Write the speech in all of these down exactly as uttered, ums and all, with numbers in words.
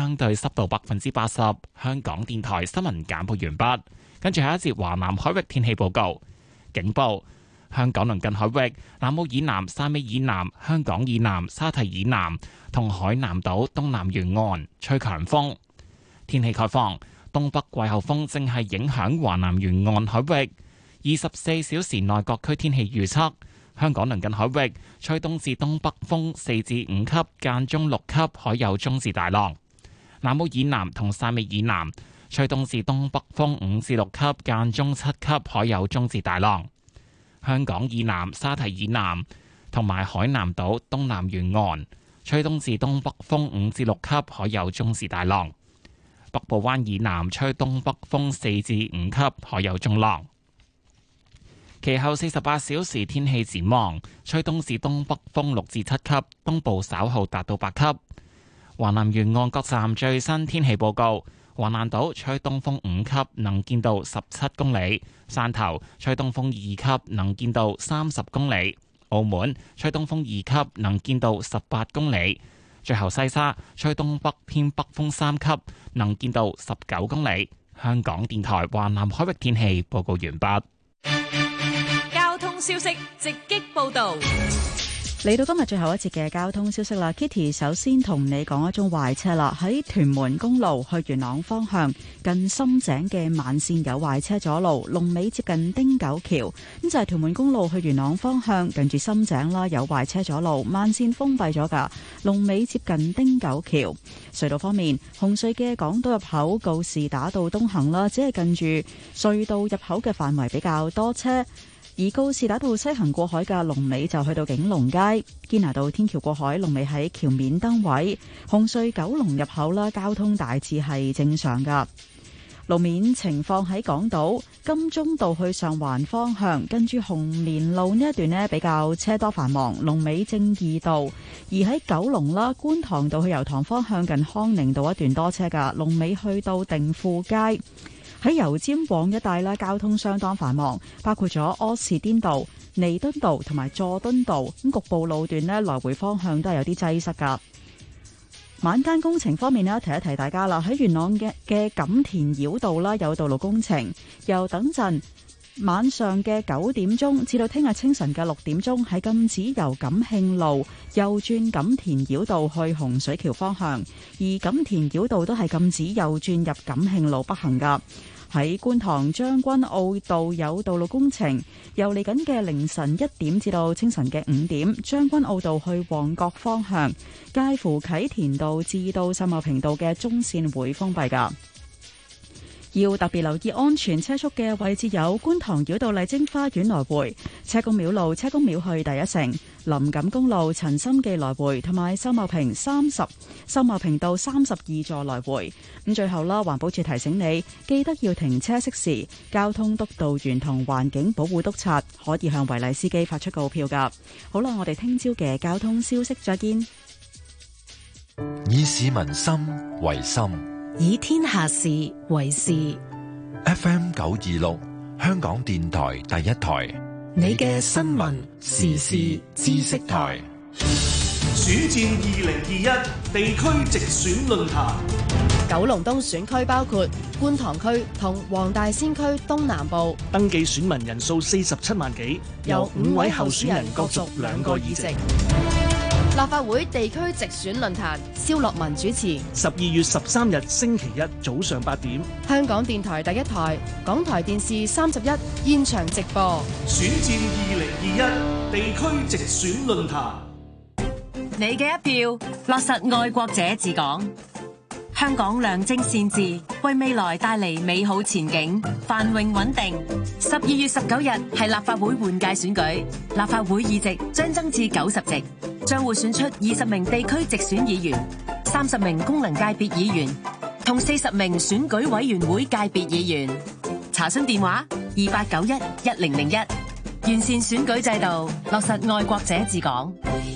相對濕度百分之八十。香港電台新聞簡報完畢，跟住下一節華南海域天氣報告。警報：香港鄰近海域、南澳以南、汕尾以南、香港以南、沙提以南同海南島東南沿岸吹強風。天氣概況：東北季候風正係影響華南沿岸海域。二十四小時內各區天氣預測：香港鄰近海域吹東至東北風四至五級，間中六級，海有中至大浪。南澳以南同汕尾以南吹東至東北風五至六級，間中七級，海有中至大浪。香港以南、沙提以南同埋海南島東南沿岸吹東至東北風五至六級，海有中至大浪。北部灣以南吹東北風四至五級，海有中浪。其後四十八小時天氣展望，吹東至東北風六至七級，東部稍後達到八級。華南沿岸各站最新天氣報告：橫瀾島吹東風五級，能見度十七公里；汕頭吹東風二級，能見度三十公里；澳門吹東風二級，能見度十八公里。最後西沙吹東北偏北風三級，能見度十九公里。香港電台華南海域天氣報告完畢。 消息直擊報道， 嚟到今日最後一節嘅交通消息啦。Kitty 首先同你講一宗壞車啦，喺屯門公路去元朗方向近深井嘅慢線有壞車阻路，龍尾接近汀九橋。咁就係屯門公路去元朗方向近住深井啦，有壞車阻路，慢線封閉咗噶，龍尾接近汀九橋。隧道方面，紅隧嘅港島入口告士打道東行啦，只係近住隧道入口嘅範圍比較多車。而告士打道西行過海嘅龍尾就去到景隆街，堅拿道天橋過海龍尾喺橋面燈位。紅隧九龍入口啦，交通大致係正常噶。路面情況喺港島金鐘道去上環方向，跟住紅棉路呢一段呢比較車多繁忙，龍尾正義道。而喺九龍啦，觀塘道去油塘方向近康寧道一段多車噶，龍尾去到定富街。喺油尖旺一帶啦，交通相當繁忙，包括咗柯士甸道、彌敦道同埋佐敦道，咁局部路段呢，來回方向都係有啲擠塞噶。晚間工程方面呢，提一提大家啦，喺元朗嘅嘅錦田繞道啦，有道路工程，由等陣晚上嘅九點鐘至到聽日清晨嘅六點鐘，係禁止由錦慶路右轉錦田繞道去洪水橋方向，而錦田繞道都係禁止右轉入錦慶路北行噶。喺觀塘將軍澳道有道路工程，由嚟緊嘅凌晨一點至到清晨嘅五點，將軍澳道去旺角方向，介乎啟田道至到秀茂坪道嘅中線會封閉噶。要特別留意安全車速嘅位置有觀塘繞道麗晶花園來回、車公廟路車公廟去第一城、林錦公路陳心記來回，同埋秀茂坪三十秀茂坪道三十二座來回。咁最後啦，環保署提醒你，記得要停車熄匙。交通督導員同環境保護督察可以向違例司機發出告票噶。好啦，我哋聽朝嘅交通消息再見。 以市民心為心， 以天下事為事。 F M 九二六，香港電台第一台， 你嘅新聞時事知識台。 選戰二零二一地區直選論壇。 九龍東選區包括觀塘區同黃大仙區東南部， 登記選民人數四十七萬幾，由五位候選人角逐兩個議席。 立法會地區直選論壇，蕭樂文主持。 十二月十三日星期一早上八點， 香港電台第一台、港台電視三十一現場直播。 選戰二零二一地區直選論壇， 你嘅一票，落實愛國者治港。香港良政善治，為未來帶嚟美好前景，繁榮穩定。十二月十九日係立法會換屆選舉，立法會議席將增至九十席，將會選出二十名地區直選議員、三十名功能界別議員同四十名選舉委員會界別議員。查詢電話二八九一一零零一。完善選舉制度，落實愛國者治港。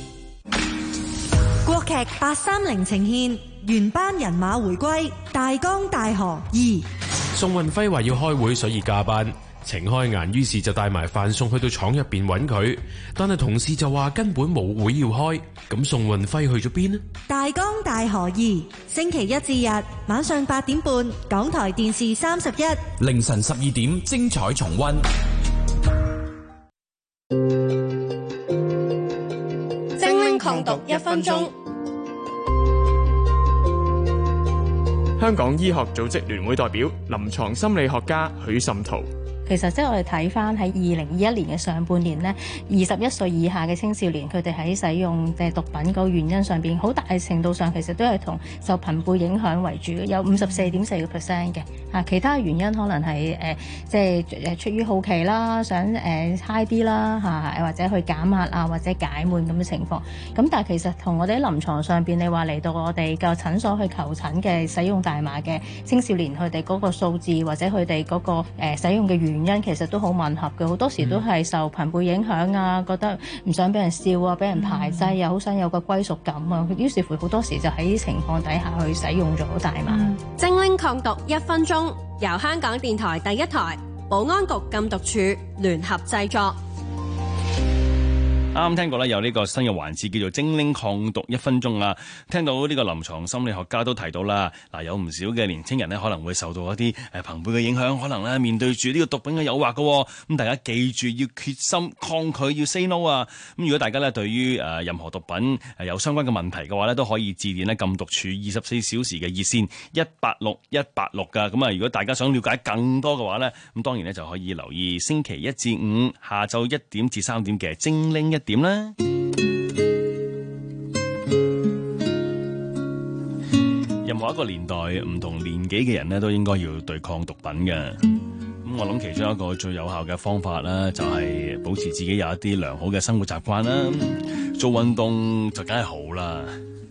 國劇八三零呈現原班人馬回歸，大江大河二。 宋運輝話要開會，所以加班。 程開顏於是就帶埋飯餸去到廠入邊揾佢，但係同事就話根本冇會要開，咁宋運輝去咗邊呢？ 大江大河二，星期一至日晚上八點半，港台電視三十一， 凌晨十二點精彩重溫。 精靈抗毒一分鐘。 香港醫學組織聯會代表、臨床心理學家許滲圖。 其實即係我哋睇翻喺二零二一年嘅上半年呢，二十一歲以下嘅青少年，佢哋喺使用嘅毒品嗰個原因上邊，好大程度上其實都係同受朋輩影響為主嘅，有五十四點四個 percent 嘅。啊，其他原因可能係誒、呃，即係誒出於好奇啦，想誒 high 啲啦嚇，或者去減壓啊，或者解悶咁嘅情況。咁但係其實同我哋喺臨床上邊，你話嚟到我哋嘅診所去求診嘅使用大麻嘅青少年，佢哋嗰個數字或者佢哋嗰個、呃、使用嘅原因，原因其實都好吻合嘅，好多時都係受朋輩影響啊，覺得唔想俾人笑啊，俾人排擠啊，好想有個歸屬感啊，於是乎好多時就喺呢情況底下去使用咗大麻。 精靈抗毒一分鐘，由香港電台第一台、保安局禁毒處聯合製作。 啱啱聽過咧，有呢個新嘅環節叫做精靈抗毒一分鐘啊！聽到呢個臨床心理學家都提到啦，嗱，有唔少嘅年青人呢可能會受到一啲誒朋輩嘅影響，可能咧面對住呢個毒品嘅誘惑嘅，咁大家記住要決心抗拒，要 say no 啊！咁如果大家咧對於誒任何毒品誒有相關嘅問題嘅話咧，都可以致電咧禁毒處二十四小時嘅熱線一八六一八六噶。咁啊，如果大家想了解更多嘅話咧，咁當然咧就可以留意星期一至五下晝一點至三點嘅精靈一點啦。任何一個年代唔同年紀嘅人咧，都應該要對抗毒品嘅。咁我諗其中一個最有效嘅方法啦，就係保持自己有一啲良好嘅生活習慣啦。做運動就梗係好啦。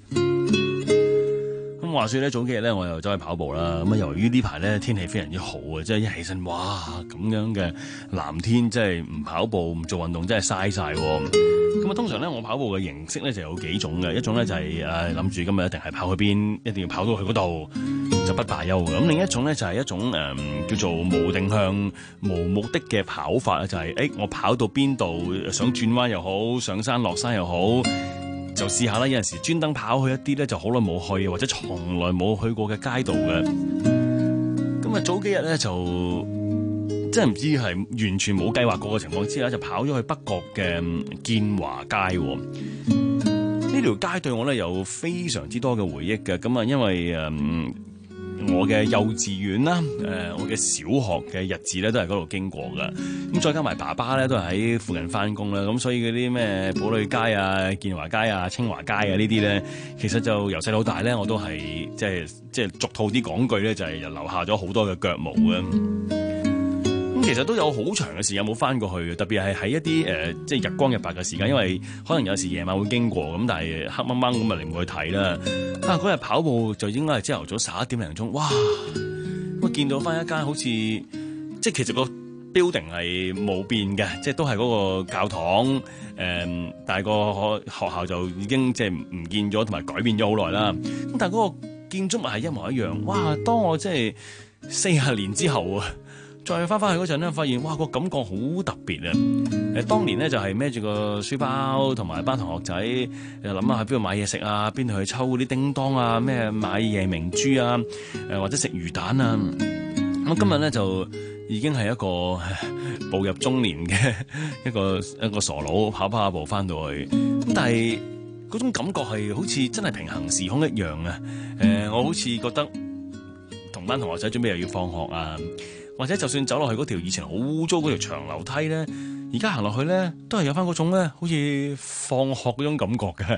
咁話說咧，早幾日咧我又走去跑步啦。咁啊，由於呢排咧天氣非常之好啊，即係一起身，哇咁樣嘅藍天，即係唔跑步唔做運動真係嘥晒。咁啊，通常咧我跑步嘅形式咧就有幾種嘅，一種咧就係誒諗住今日一定係跑去邊，一定要跑到去嗰度就不罷休嘅。咁另一種咧就係一種誒、呃、叫做無定向、無目的嘅跑法，就係、是、誒、欸、我跑到邊度想轉彎又好，上山落山又好，就試下啦。有陣時專登跑去一啲咧就好耐冇去或者從來冇去過嘅街道嘅。咁啊早幾日咧就。真係唔知係完全冇計劃過嘅情況之下，就跑咗去北角嘅建華街。呢條街對我咧有非常之多嘅回憶嘅。咁啊，因為誒、嗯、我嘅幼稚園啦，誒、呃、我嘅小學嘅日子咧都係嗰度經過㗎。咁再加埋爸爸咧都係喺附近返工啦。咁所以嗰啲咩寶利街啊、建華街啊、清華街啊呢啲咧，其實就由細到大咧我都係即係即係俗套啲講句咧，就係、是、留下咗好多嘅腳毛嘅。其實都有好長嘅時間冇翻過去，特別係喺一啲誒、呃，即係日光日白嘅時間，因為可能有時夜晚會經過咁，但係黑掹掹咁啊，你唔會去睇啦。啊，嗰日跑步就應該係朝頭早十一點零鐘，哇！我見到翻一間好似即係其實個 building 係冇變嘅，即係都係嗰個教堂誒、呃，但係個學校就已經即係唔見咗，同埋改變咗好耐啦。咁但係嗰個建築物係一模一樣，哇！當我即係四十年之後啊〜再翻返去嗰陣咧，發現哇個感覺好特別啊！誒，當年咧就係孭住個書包同埋班同學仔，又諗下喺邊度買嘢食啊，邊度去抽嗰啲叮當啊，咩買夜明珠啊，誒或者食魚蛋啊。咁今日咧就已經係一個步入中年嘅一個一個傻佬，跑跑下步翻到去。咁但係嗰種感覺係好似真係平行時空一樣啊！誒，我好似覺得同班同學仔準備又要放學啊。或者就算走落去嗰條以前好污糟嗰條長樓梯咧，而家行落去咧，都係有翻嗰種咧，好似放學嗰種感覺嘅。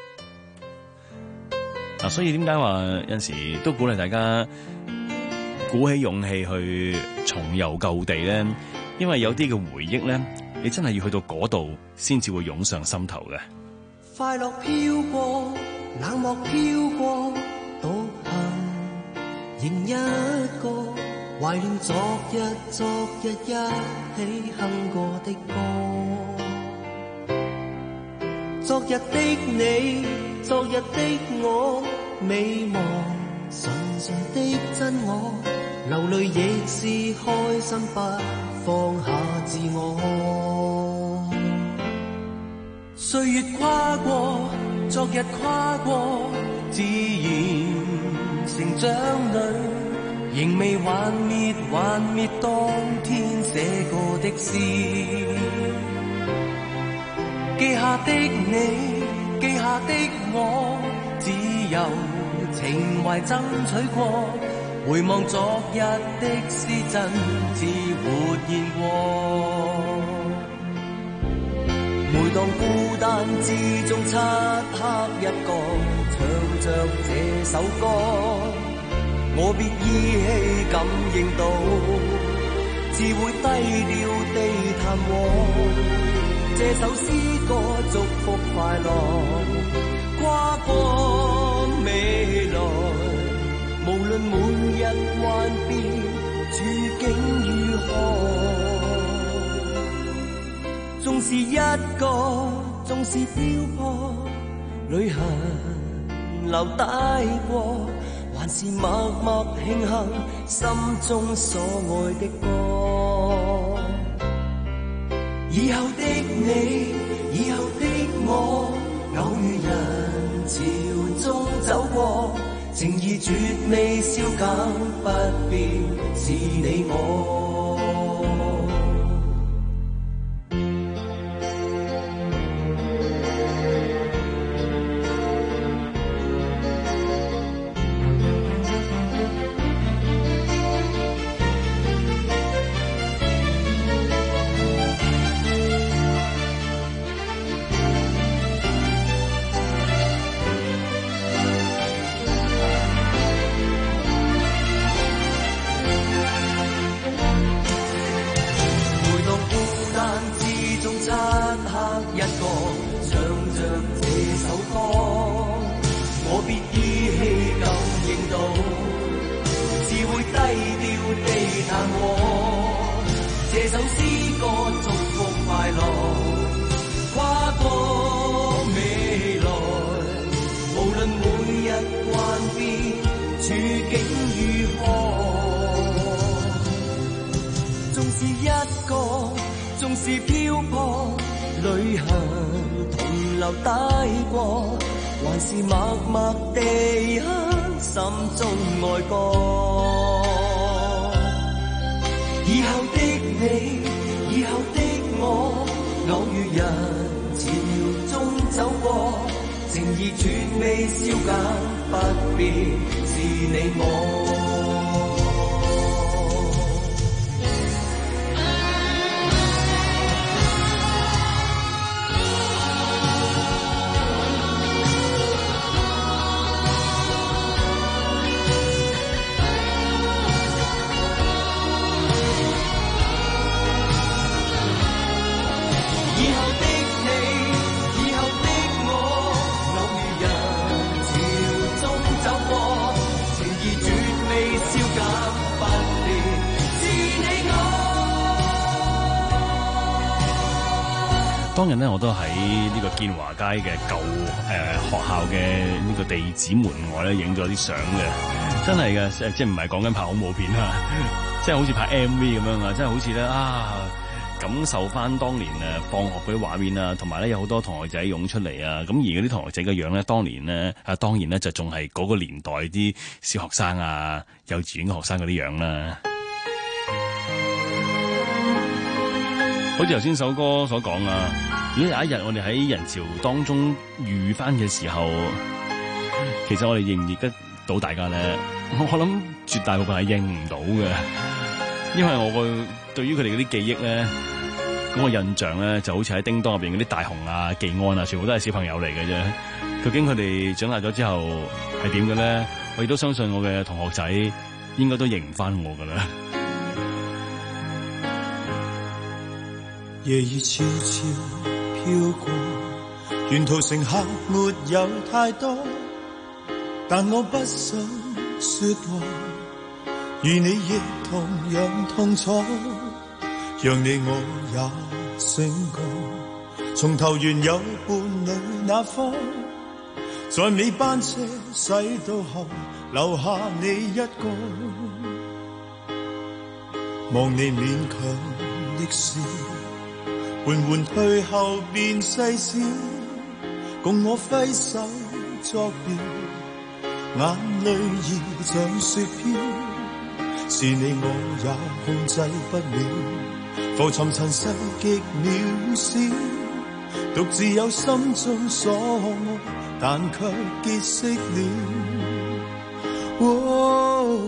嗱、啊，所以點解話有陣時都鼓勵大家鼓起勇氣去重遊舊地咧？因為有啲嘅回憶咧，你真係要去到嗰度先至會湧上心頭嘅。 快樂飄過，冷漠飄過，獨行仍一個。懷念昨日，昨日一起哼過的歌。昨日的你，昨日的我，美夢純純的真我，流淚亦是開心不放下自我。歲月跨過，昨日跨過，自然成長裏，仍未幻滅，幻滅當天寫過的詩。記下的你，記下的我，只有情懷爭取過。回望昨日的詩真似活現過。每當孤單之中漆黑一個，唱着這首歌，我別依稀感應到，只會低調地談和。這首詩歌祝福快樂，跨過未來，無論每日幻變，處境如何。縱是一個，縱是漂泊，旅行留低過，還是默默慶幸心中所愛的歌。以後的你，以後的我，偶遇人潮中走過，情意絕未消減，不變是你我。 當日呢，我都喺呢個建華街嘅舊誒、呃、學校嘅呢個地址門外咧，影咗啲相嘅，真係嘅，即係唔係講緊拍恐怖片啊，即係好似拍 M V 咁樣啊，真係好似咧啊，感受翻當年誒放學嗰啲畫面啊，同埋咧有好多同學仔湧出嚟啊，咁而嗰啲同學仔嘅樣咧，當年咧啊，當然咧就仲係嗰個年代啲小學生啊、幼稚園嘅學生嗰啲樣啦。好似頭先首歌所講啊，如果有一日我哋喺人潮當中遇翻嘅時候，其實我哋認唔認得到大家咧？我我諗絕大部分係認唔到嘅，因為我個對於佢哋嗰啲記憶咧，咁我印象咧就好似喺叮當入邊嗰啲大雄啊、技安啊，全部都係小朋友嚟嘅啫。究竟佢哋長大咗之後係點嘅咧？我亦都相信我嘅同學仔應該都認唔翻我噶啦。 夜已悄悄飄過，沿途乘客沒有太多，但我不想說話，與你亦同樣痛楚，讓你我也醒覺，從頭原有伴侶那方，在尾班車駛到後，留下你一個，望你勉強的事，緩緩退後便細小，共我揮手作別，眼淚已像雪飄，是你我也控制不了，浮沉塵世極渺小，獨自有心中所愛，但卻結識了。哦，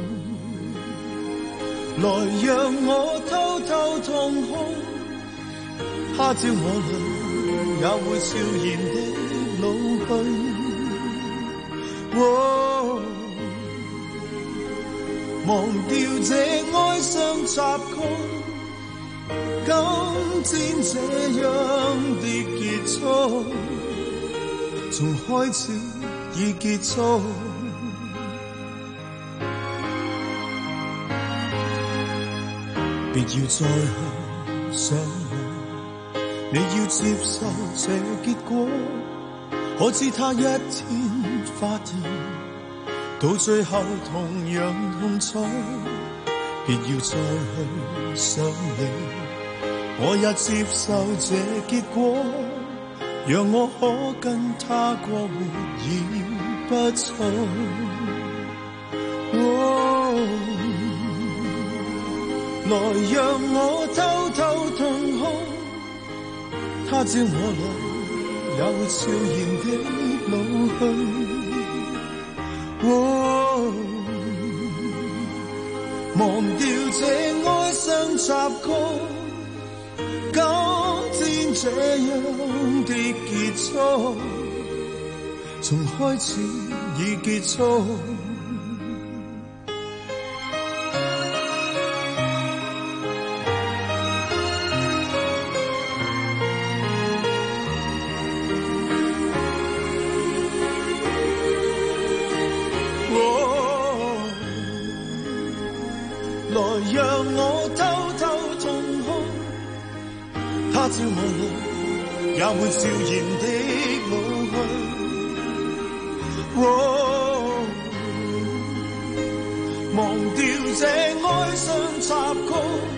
來讓我偷偷痛哭，他朝我倆也會悄然的老去。哦，忘掉這哀傷插曲，今天這樣的結束，從開始已結束。別要再去想我，你要接受這結果。可知他一天發現，到最後同樣痛楚。別要再去想你，我也接受這結果。讓我可跟他過活已不錯。哦，來讓我偷偷痛哭，他朝我倆也會悄然的老去。哦，忘掉這哀傷插曲，今天這樣的結束，從開始已結束。朝我倆也會悄然的老去。哦，忘掉這哀傷插曲，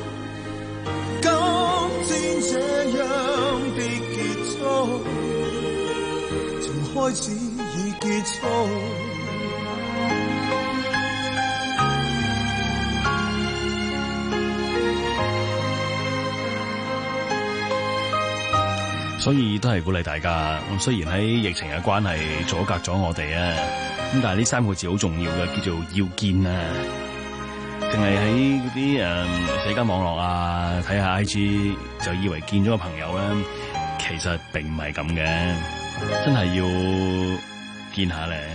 今天這樣的結束，從開始已結束。 所以都係鼓勵大家。咁雖然喺疫情嘅關係阻隔咗我哋啊，咁但係呢三個字好重要嘅，叫做要見啊。淨係喺嗰啲誒社交網絡啊，睇下 I G 就以為見咗個朋友咧，其實並唔係咁嘅，真係要見下咧。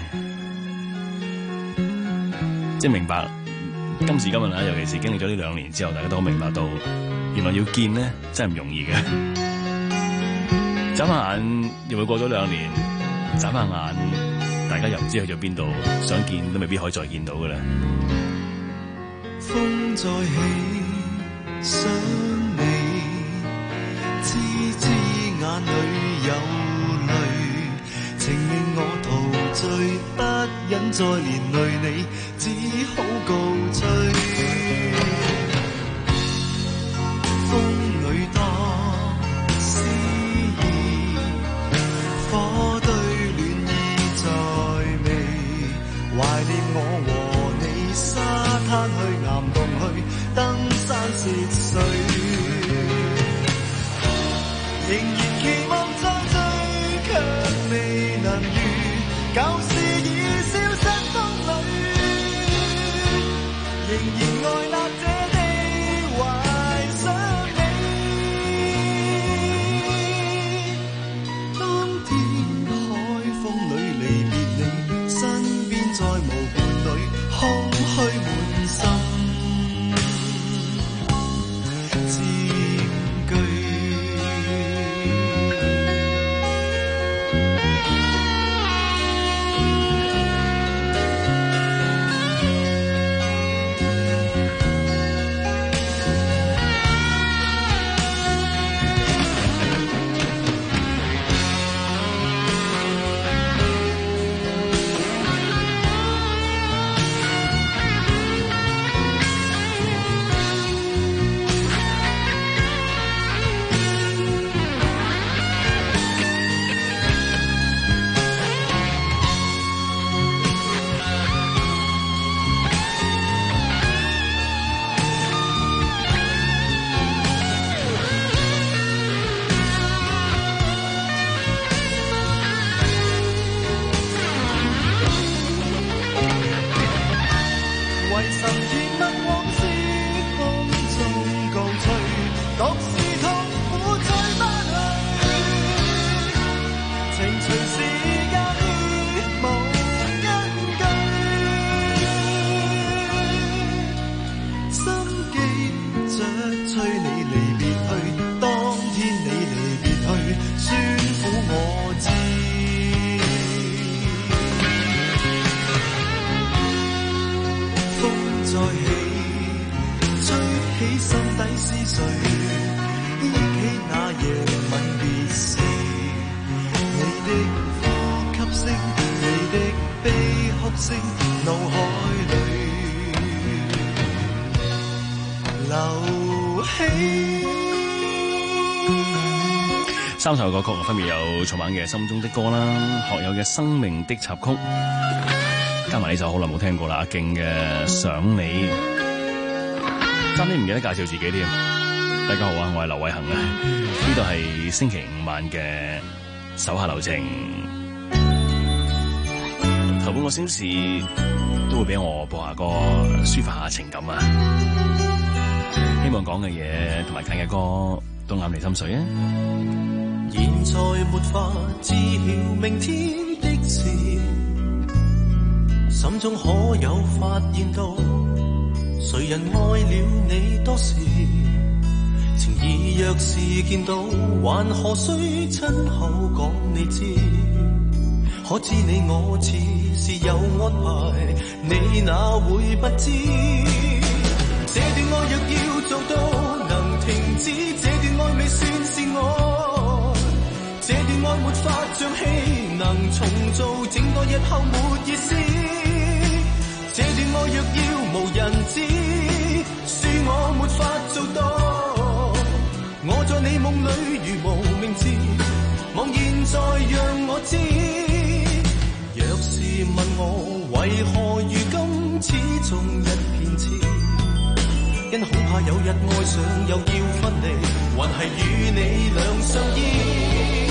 即係明白今時今日啊，尤其是經歷咗呢兩年之後，大家都好明白到，原來要見咧真係唔容易嘅。眨下眼又會過咗兩年，眨下眼大家又唔知去咗邊度，想見都未必可以再見到㗎喇。 風再起，想你，知知眼裏有淚，情令我陶醉，不忍再連累你，只好告吹。風裏多火堆暖意在味，懷念我和你，沙灘去岩洞去，登山涉水，仍然期望再追，卻未能遇，舊事已消失風裏，仍然愛勒這地，懷想你。 神甜蜜往事風中告吹，獨是痛苦追不去，情隨時間已無根據，心記着催你離別去，當天你離別去，酸苦我知。風再起，吹起心底思緒，憶起那夜吻別時，你的呼吸聲，你的悲哭聲，腦海裏流起。 三首歌曲分別有草蜢嘅《心中的歌》啦，學友嘅《生命的插曲》，加埋呢首好耐冇聽過啦，阿勁嘅《想你》。差啲唔記得介紹自己添。大家好啊，我係劉偉恒啊，呢度係星期五晚嘅手下留情。頭半個小時都會俾我播下歌，抒發下情感啊。希望講嘅嘢同埋揀嘅歌都啱你心水啊！ 現在沒法知曉明天的事，心中可有發現到，誰人愛了你多時？情意若是見到，還何須親口講你知？可知你我似是有安排，你哪會不知？這段愛若要做到能停止，這段愛未算是愛，這段愛沒法像戲能重做，整個日後沒意思。這段愛若要無人知，恕我沒法做到。我在你夢裏如無名字，望現在讓我知。若是問我為何如今始終一片痴，因恐怕有日愛上又要分離，還係與你兩相依。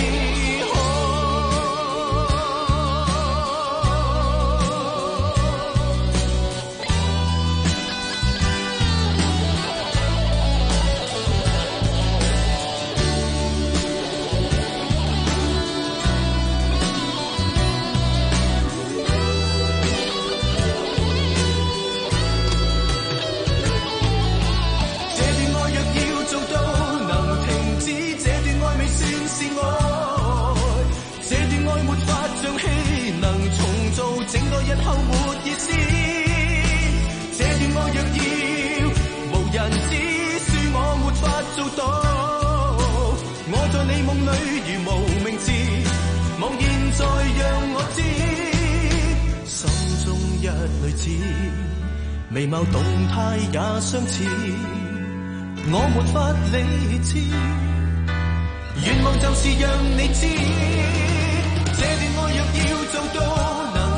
日後沒意思，這段愛若要無人知，恕我沒法做到。我在你夢裏如無名字，望現在讓我知，心中一類似，眉毛動態也相似，我沒法理智，願望就是讓你知，這段愛若要做到。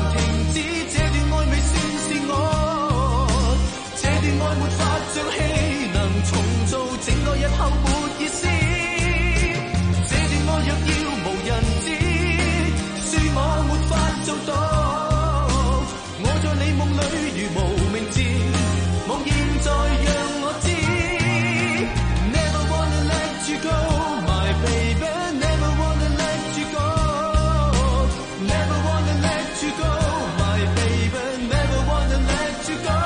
愛沒法像戲能重做，整個日後沒意思。這段愛若要無人知，恕我沒法做到。我在你夢裏如無名字，望現在讓我知。Never wanna let you go, my baby. Never wanna let you go. Never wanna let you go, my baby. Never wanna let you go.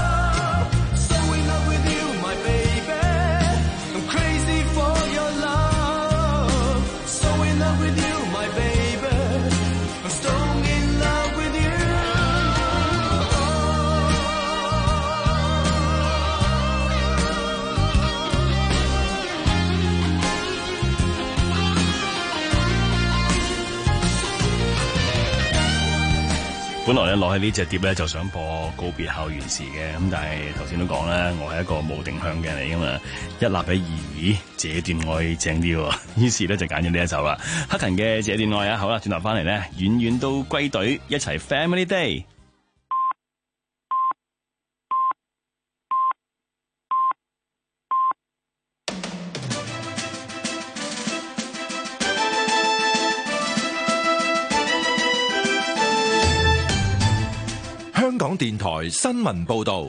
本來咧攞起呢隻碟咧就想播告別校園時嘅，咁但係頭先都講啦，我係一個冇定向嘅人嚟噶嘛，一立起二，這段愛正啲喎，於是咧就揀咗呢一首啦，克勤嘅這段愛啊，好啦，轉頭翻嚟咧，遠遠都歸隊，一齊 Family Day。 香港港電台新聞報道。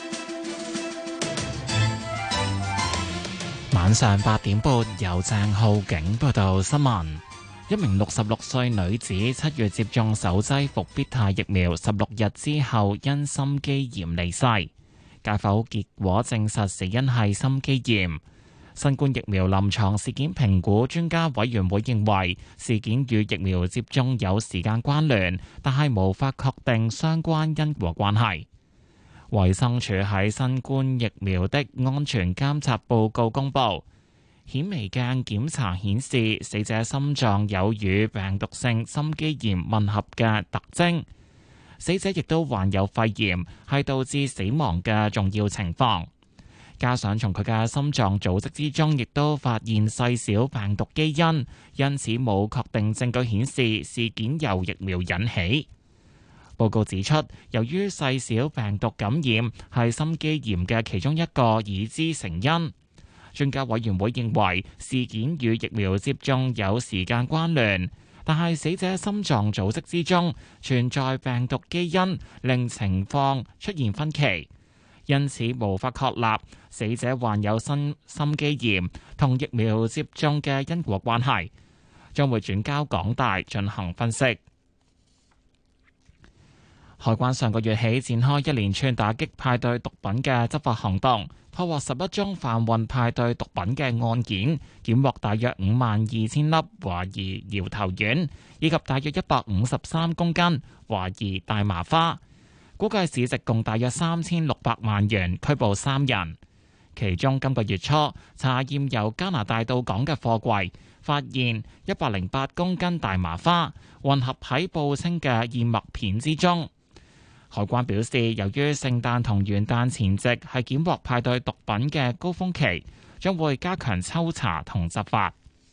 晚上八點半，由鄭浩景報道新聞。一名六十六歲女子七月接種首劑復必泰疫苗，十六日之後因心肌炎離世。解剖結果證實死因係心肌炎。新冠疫苗臨床事件評估專家委員會認為事件與疫苗接種有時間關聯，但係無法確定相關因果關係。衛生署喺新冠疫苗的安全監察報告公布，顯微鏡檢查顯示死者心臟有與病毒性心肌炎吻合嘅特徵，死者亦都患有肺炎，係導致死亡嘅重要情況。加上從佢嘅心臟組織之中，亦都發現細小病毒基因，因此冇確定證據顯示事件由疫苗引起。報告指出，由於細小病毒感染係心肌炎嘅其中一個已知成因，專家委員會認為事件與疫苗接種有時間關聯，但係死者心臟組織之中存在病毒基因，令情況出現分歧。因此無法確立死者患有心心肌炎同疫苗接種嘅因果關係，將會轉交港大進行分析。海關上個月起展開一連串打擊派對毒品嘅執法行動，破獲十一宗販運派對毒品嘅案件，檢獲大約五萬二千粒懷疑搖頭丸，以及大約一百五十三公斤懷疑大麻花。估計市值共大約三千六百萬元，拘捕三人。其中今個月初查驗由加拿大到港嘅貨櫃，發現一百零八公斤大麻花混合喺報稱嘅燕麥片之中。海關表示，由於聖誕同元旦前夕係檢獲派對毒品嘅高峰期，將會加強抽查同執法。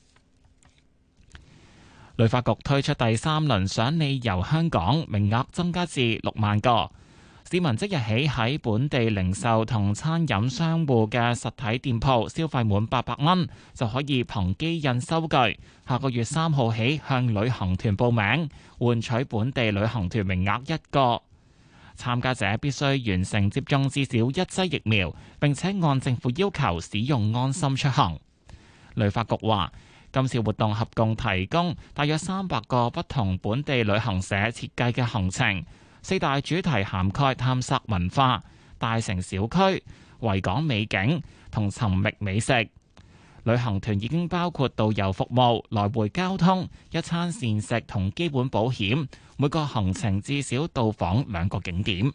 旅發局推出第三輪賞你遊香港，名額增加至六萬個。市民即日起喺本地零售同餐飲商戶嘅實體店鋪消費滿八百蚊，就可以憑機印收據，下個月三號起向旅行團報名，換取本地旅行團名額一個。參加者必須完成接種至少一劑疫苗，並且按政府要求使用安心出行。旅發局話，今次活動合共提供大約三百個不同本地旅行社設計嘅行程，四大主題涵蓋探索文化、大城小區、維港美景同尋覓美食。旅行團已經包括導遊服務、來回交通、一餐膳食同基本保險，每個行程至少到訪兩個景點。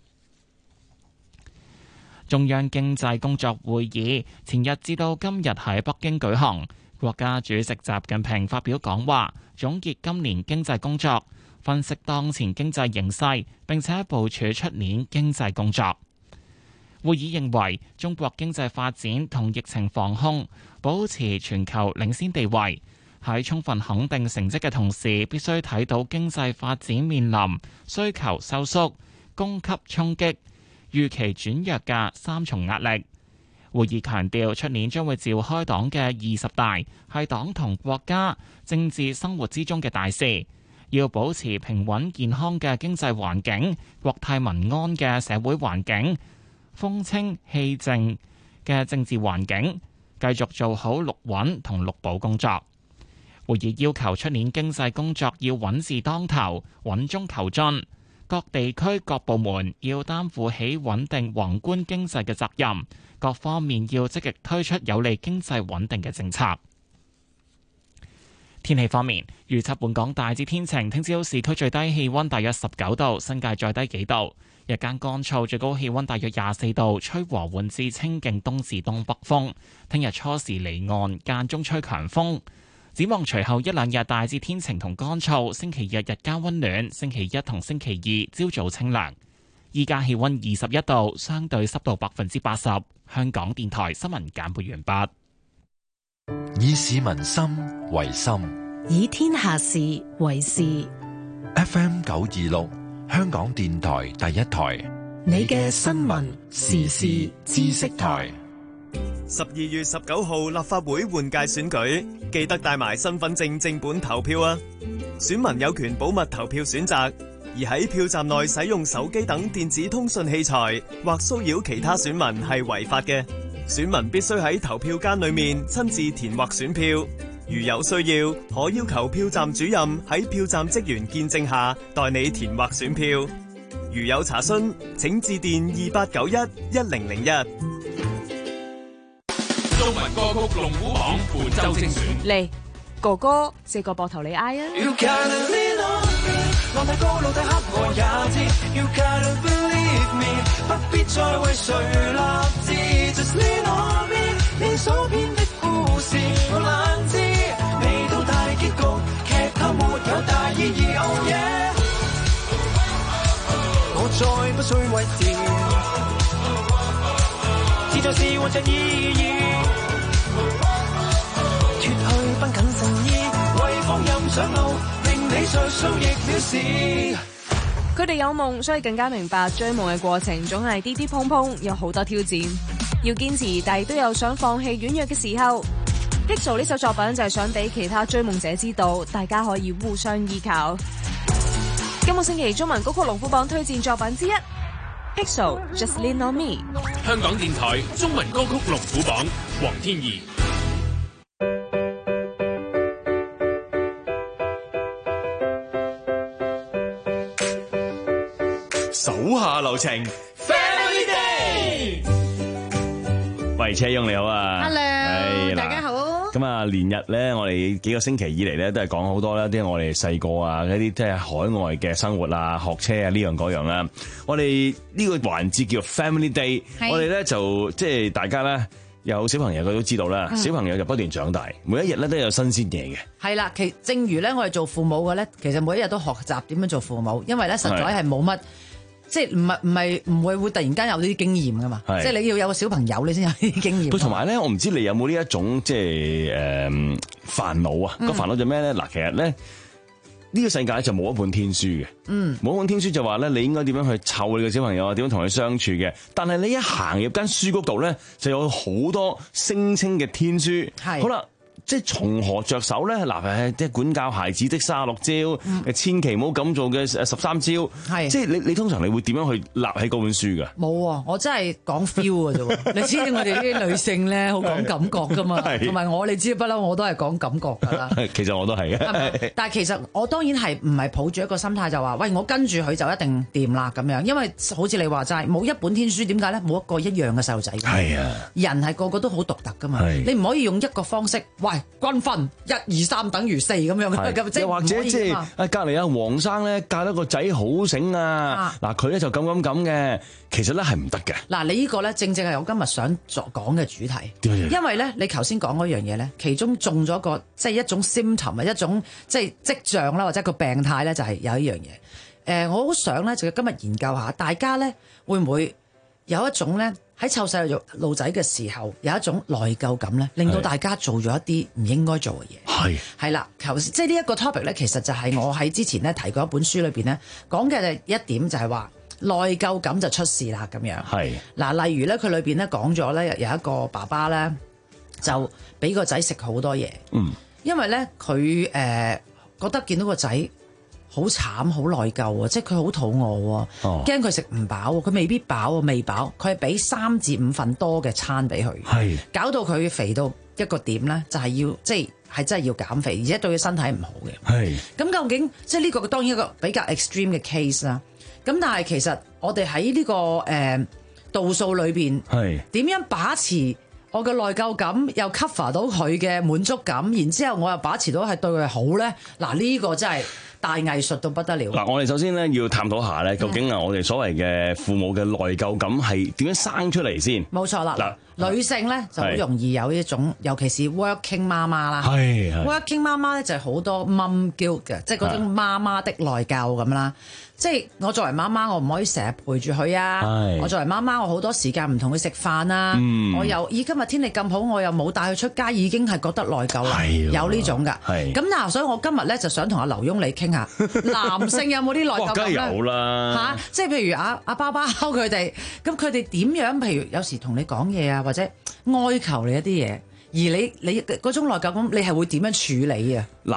中央經濟工作會議前日至到今日喺北京舉行。國家主席習近平發表講話，總結今年經濟工作，分析當前經濟形勢，並且部署出年經濟工作。會議認為，中國經濟發展同疫情防控保持全球領先地位。喺充分肯定成績嘅同時，必須睇到經濟發展面臨需求收縮、供給衝擊、預期轉弱嘅三重壓力。會議強調，出年將會召開黨嘅二十大，係黨同國家政治生活之中嘅大事，要保持平穩健康嘅經濟環境、國泰民安嘅社會環境、風清氣靜嘅政治環境，繼續做好綠穩同綠保工作。會議要求出年經濟工作要穩字當頭、穩中求進，各地區各部門要擔負起穩定宏觀經濟嘅責任，各方面要積極推出有利經濟穩定嘅政策。天氣方面，預測本港大致天晴，聽朝市區最低氣溫大約十九度，新界再低幾度。日間乾燥，最高氣溫大約廿四度，吹和緩至清勁東至東北風。聽日初時離岸，間中吹強風。展望隨後一兩日大致天晴同乾燥，星期日日間溫暖，星期一同星期二朝早清涼。依家氣溫二十一度，相對濕度百分之八十。香港電台新聞簡報完畢。 以市民心為心， 以天下事為事。 F M 九二六，香港電台第一台， 你嘅新聞時事知識台。 十二月十九號立法會換屆選舉，記得帶埋身份證正本投票啊！選民有權保密投票選擇， 而喺票站內使用手機等電子通訊器材或騷擾其他選民係違法嘅。選民必須喺投票間裏面親自填劃選票。如有需要，可要求票站主任喺票站職員見證下代你填劃選票。如有查詢，請致電二八九一一零零一。 中文歌曲龍虎榜本周精選。 嚟，哥哥借個膊頭你挨啊！ You gotta lean on me， 浪太高路太黑我也知。You gotta believe me， 不必再為誰立志。Just lean on me， 你所編的故事我懶知。未到大結局，劇透沒有大意義。Oh yeah， 我再不需為調，志在是活着意義。脫去繃緊襯衣，為放任上路，令你着數亦了事。 佢哋有夢，所以更加明白追夢嘅過程總係跌跌碰碰，有好多挑戰，要堅持，但係都有想放棄軟弱嘅時候。Pixel 呢首作品就係想俾其他追夢者知道，大家可以互相依靠。今個星期中文歌曲龍虎榜推薦作品之一 ，Pixel Just Lean On Me。 香港電台中文歌曲龍虎榜，黃天怡。 手下留情 ，Family Day。 喂，車翁你好啊 ，Hello，大家好。 咁啊，連日咧，我哋幾個星期以嚟咧，都係講好多啦，啲我哋細個啊，一啲即係海外嘅生活啊、學車啊呢樣嗰樣啦。我哋呢個環節叫 Family Day， 我哋咧就即係大家咧有小朋友，佢都知道啦，嗯、小朋友就不斷長大，每一日咧都有新鮮嘢嘅。 係啦，其正如咧，我哋做父母嘅咧，其實每一日都學習點樣做父母，因為咧實在係冇乜。即係唔係唔係唔會會突然間有呢啲經驗噶嘛？即係你要有個小朋友你先有呢啲經驗。同埋咧， 我唔知你有冇呢一種即係誒煩惱啊？個煩惱就咩咧？嗱，其實咧呢、呢個世界就冇一本天書嘅。嗯，冇一本天書就話咧，你應該點樣去湊你個小朋友啊？點樣同佢相處嘅？但係你一行入間書局度咧，就有好多聲稱嘅天書。係，好啦。即係從何着手咧？嗱，誒，即係管教孩子的卅六招，嗯、千祈唔好咁做嘅誒十三招。係，即係你你通常你會點樣去立喺嗰本書㗎？冇啊，我真係講 feel 㗎啫。你知我哋啲女性咧，好講感覺㗎嘛。同埋我，你知不嬲，我都係講感覺㗎啦。其實我都係嘅。但係其實我當然係唔係抱住一個心態就話，喂，我跟住佢就一定掂啦咁樣。因為好似你話齋，冇一本天書，點解咧？冇一個一樣嘅細路仔。係啊，人係個個都好獨特㗎嘛。你唔可以用一個方式，喂。均分一二三等於四咁樣嘅，又或者即係啊隔離阿黃生咧教得個仔好醒啊！嗱佢咧就咁咁咁嘅，其實咧係唔得嘅。嗱你呢個咧正正係我今日想作講嘅主題，因為咧你頭先講嗰樣嘢咧，其中中咗個即係一種 symptom 啊，一種即係跡象啦，或者個病態咧就係有一樣嘢。誒，我好想咧就今日研究下，大家咧會唔會有一種咧？喺湊細路仔嘅時候，有一種內疚感咧，令到大家做咗一啲唔應該做嘅嘢。係係啦，頭即係呢一個 topic 咧，其實就係我喺之前咧提過一本書裏邊咧講嘅一點就係話內疚感就出事啦咁樣。係嗱，例如咧佢裏邊咧講咗咧有一個爸爸咧就俾個仔食好多嘢，嗯，因為咧佢誒覺得見到個仔。好慘，好內疚啊！即係佢好肚餓喎，驚佢食唔飽，佢未必飽，未飽，佢係俾三至五份多嘅餐俾佢，係搞到佢肥到一個點咧，就係要即係係真係要減肥，而且對佢身體唔好嘅。係咁究竟即係呢個當然一個比較 extreme 嘅 case 啦。咁但係其實我哋喺呢個誒、呃、度數裏邊，係點樣把持我嘅內疚感，又 cover 到佢嘅滿足感，然之後我又把持到係對佢好咧？嗱呢個真係〜大藝術到不得了。嗱，我哋首先咧要探討下咧，究竟啊，我哋所謂嘅父母嘅內疚感係點樣生出嚟先？冇錯啦。嗱，女性咧就好容易有一種，尤其是 working 媽媽啦。係 working 媽媽咧就係好多 mum guilt 嘅，即係嗰種媽媽的內疚咁啦。即係我作為媽媽，我唔可以成日陪住佢啊。我作為媽媽，我好多時間唔同佢食飯啊。嗯、我又咦今日天氣咁好，我又冇帶佢出街，已經係覺得內疚啦。有呢種㗎。咁嗱，所以我今日咧就想同阿劉墉你傾下，男性有冇啲內疚感咧？梗係有啦。嚇、啊，即係譬如阿阿包包佢哋，咁佢哋點樣？譬如有時同你講嘢啊，或者哀求你一啲嘢，而你你嗰種內疚感，你係會點樣處理啊？嗱。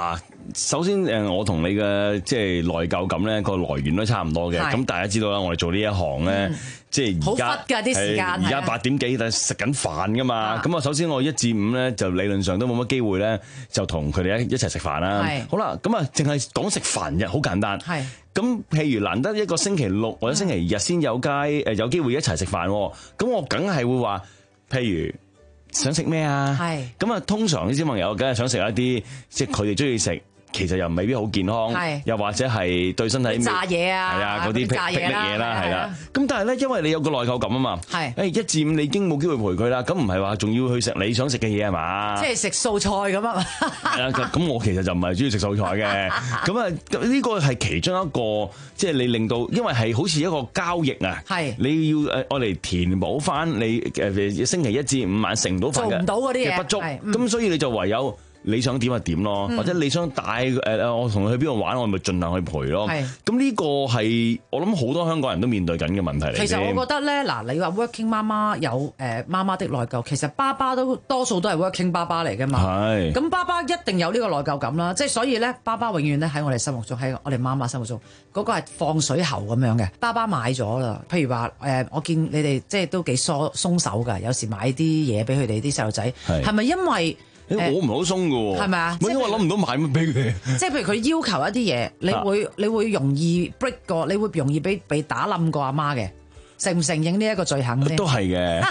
首先誒，我同你嘅即係內疚感咧個來源都差唔多嘅。咁大家知道啦，我哋做呢一行咧，嗯、即係而家好忽㗎啲時間， 而家八點幾但係食緊飯㗎嘛。咁啊，首先我一至五咧就理論上都冇乜機會咧，就同佢哋一一齊食飯啦。好啦，咁啊，淨係講食飯啫，好簡單。係。咁譬如難得一個星期六或者星期日先有街誒有機會一齊食飯，咁我梗係會話，譬如想食咩啊？係。咁啊，通常啲小朋友梗係想食一啲即係佢哋中意食。其實又未必好健康，又或者係對身體炸嘢啊， 係啊嗰啲霹靂嘢啦，係啦。咁但係咧，因為你有個內疚感啊嘛，係誒一至五你已經冇機會陪佢啦，咁唔係話仲要去食你想食嘅嘢係嘛？即係食素菜咁啊嘛。係啊，咁我其實就唔係中意食素菜嘅。咁啊，呢個係其中一個，即係你令到，因為係好似一個交易啊。係你要誒愛嚟填補翻你誒星期一至五晚食唔到飯嘅做唔到嗰啲嘢嘅不足，咁所以你就唯有。你想點就點咯，嗯、或者你想帶誒我同佢去邊度玩，我咪盡量去陪咯。咁呢個係我諗好多香港人都面對緊嘅問題嚟。 其實我覺得咧，嗱你話 working 媽媽有誒媽媽的內疚，其實爸爸都多數都係 working 爸爸嚟㗎嘛。係。咁爸爸一定有呢個內疚感啦，即係所以咧，爸爸永遠咧喺我哋心目中，喺我哋媽媽心目中，嗰、嗰個係放水喉咁樣嘅。爸爸買咗啦，譬如話誒，我見你哋即係都幾疏鬆手㗎，有時買啲嘢俾佢哋啲細路仔，係咪因為？ 我唔係好鬆㗎喎，係咪啊？因為我諗唔到買乜俾佢。 即係譬如佢要求一啲嘢，你會你會容易 break 過，你會容易俾被打冧過阿媽嘅，承唔承認呢一個罪行咧？都係嘅。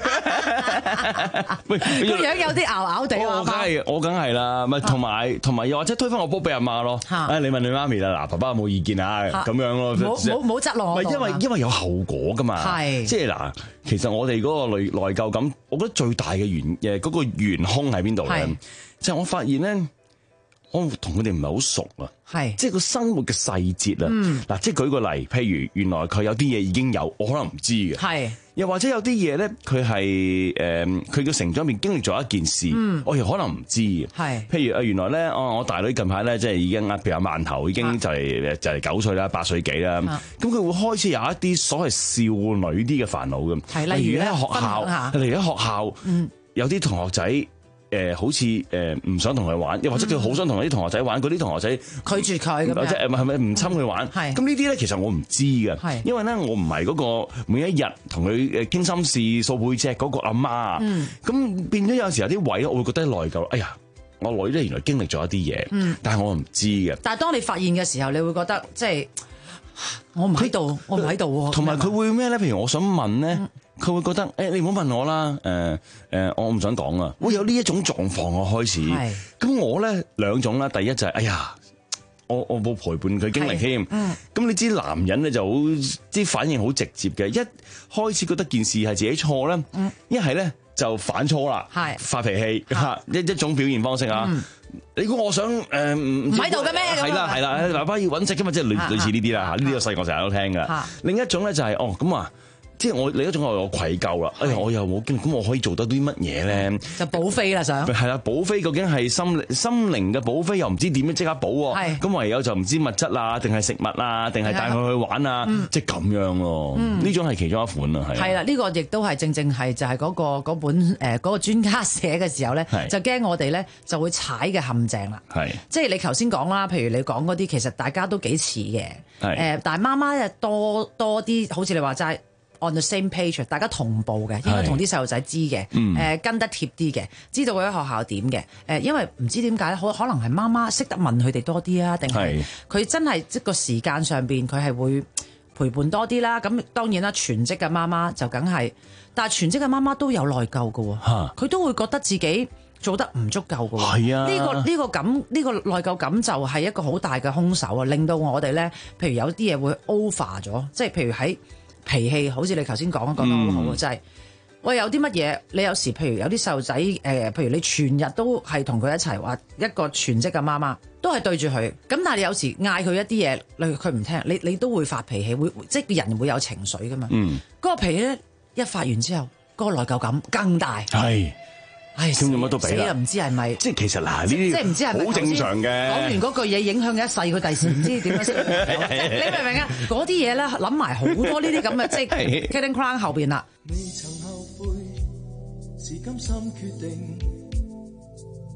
喂，個樣有啲拗拗地啊！我梗係我梗係啦，咪同埋同埋又或者推翻個波俾阿媽咯。誒，你問你媽咪啦，嗱，爸爸有冇意見啊？咁樣咯，冇冇冇質落我度。唔係因為因為有後果㗎嘛。係。即係嗱。其實我哋嗰個內內疚感，我覺得最大嘅原誒嗰個元兇喺邊度咧？就係我發現咧，我同佢哋唔係好熟啊，係即係個生活嘅細節啊。嗱、嗯，即係舉個例，譬如原來佢有啲嘢已經有，我可能唔知嘅。係又或者有啲嘢咧，佢係誒佢嘅成長入面經歷咗一件事，嗯、我又可能唔知嘅。係譬如啊，原來咧，哦，我大女近排咧，即係已經啊，譬如阿饅頭已經就嚟、啊、就嚟九歲啦，八歲幾啦。咁佢、啊、會開始有一啲所謂少女啲嘅煩惱嘅。係例如咧學校，例如喺學校，嗯、有啲同學仔。誒、呃、好似誒唔想同佢玩，又或者佢好想同啲同學仔玩，嗰啲同學仔拒絕佢，或者誒係咪唔侵佢玩？係咁、嗯、呢啲咧，其實我唔知嘅，係因為咧我唔係嗰個每一日同佢誒傾心事掃背脊嗰個阿媽，嗯，咁變咗有時有啲位，我會覺得內疚。哎呀，我女咧原來經歷咗一啲嘢，嗯，但係我唔知嘅。但係當你發現嘅時候，你會覺得即係我唔喺度，我唔喺度，同埋佢會咩咧？譬如我想問咧。嗯佢會覺得誒、欸，你唔好問我啦，誒、呃、誒、呃，我唔想講啊。會有呢一種狀況，我開始。咁是我咧兩種啦，第一就係、是、哎呀，我我冇陪伴佢經歷添。咁、嗯、你知男人咧就好啲反應好直接嘅，一開始覺得件事係自己錯咧，一係咧就反錯啦，是發脾氣嚇一一種表現方式啊。嗯、你估我想誒唔喺度嘅咩？係啦係啦，爸爸要揾食㗎嘛，即係類類似呢啲啦嚇。呢啲個細我成日都聽㗎。是另一種咧就係、是、哦咁啊。即係我另一種我愧疚啦，哎呀我又冇經歷，咁我可以做得啲乜嘢咧？就補飛啦，想係啦，補飛究竟係心心靈嘅補飛，又唔知點樣即刻補，係咁唯有就唔知物質啊，定係食物啊，定係帶佢去玩啊，即係咁樣咯。呢種係其中一款啊，係。係啦，呢個亦都係正正係就係嗰個嗰本誒嗰個專家寫嘅時候咧，就驚我哋咧就會踩嘅陷阱啦。係，即係你頭先講啦，譬如你講嗰啲，其實大家都幾似嘅，誒，但係媽媽又多多啲，好似你話齋。on the same page， 大家同步嘅，應該同啲細路仔知嘅，誒、嗯呃、跟得貼啲嘅，知道佢喺學校點嘅，誒因為唔知點解，可可能係媽媽識得問佢哋多啲啊，定係佢真係即個時間上邊佢係會陪伴多啲啦。咁當然啦，全職嘅媽媽就梗係，但係全職嘅媽媽都有內疚㗎喎，佢哈都會覺得自己做得唔足夠㗎喎。係啊，呢、呢個呢、呢個感呢、呢個內疚感就係一個好大嘅兇手啊，令到我哋咧，譬如有啲嘢會 over 咗，即係譬如喺。脾氣好似你頭先講講得好好，就係、是、喂有啲乜嘢，你有時譬如有啲細路仔誒，譬如你全日都係同佢一齊話一個全職嘅媽媽，都係對住佢，咁但係你有時嗌佢一啲嘢，你佢唔聽，你你都會發脾氣，會即係人會有情緒噶嘛。嗯，嗰個脾氣咧一發完之後，嗰、那個內疚感更大。係。唉，咁做乜都俾啦，唔知係咪？即係其實嗱，呢啲即係唔知係咪好正常嘅。講完嗰句嘢影響一世，佢第時唔知點樣先。你明唔明啊？嗰啲嘢咧諗埋好多呢啲咁嘅，即係 Kitten Crown 後邊啦。未曾後悔，是甘心決定，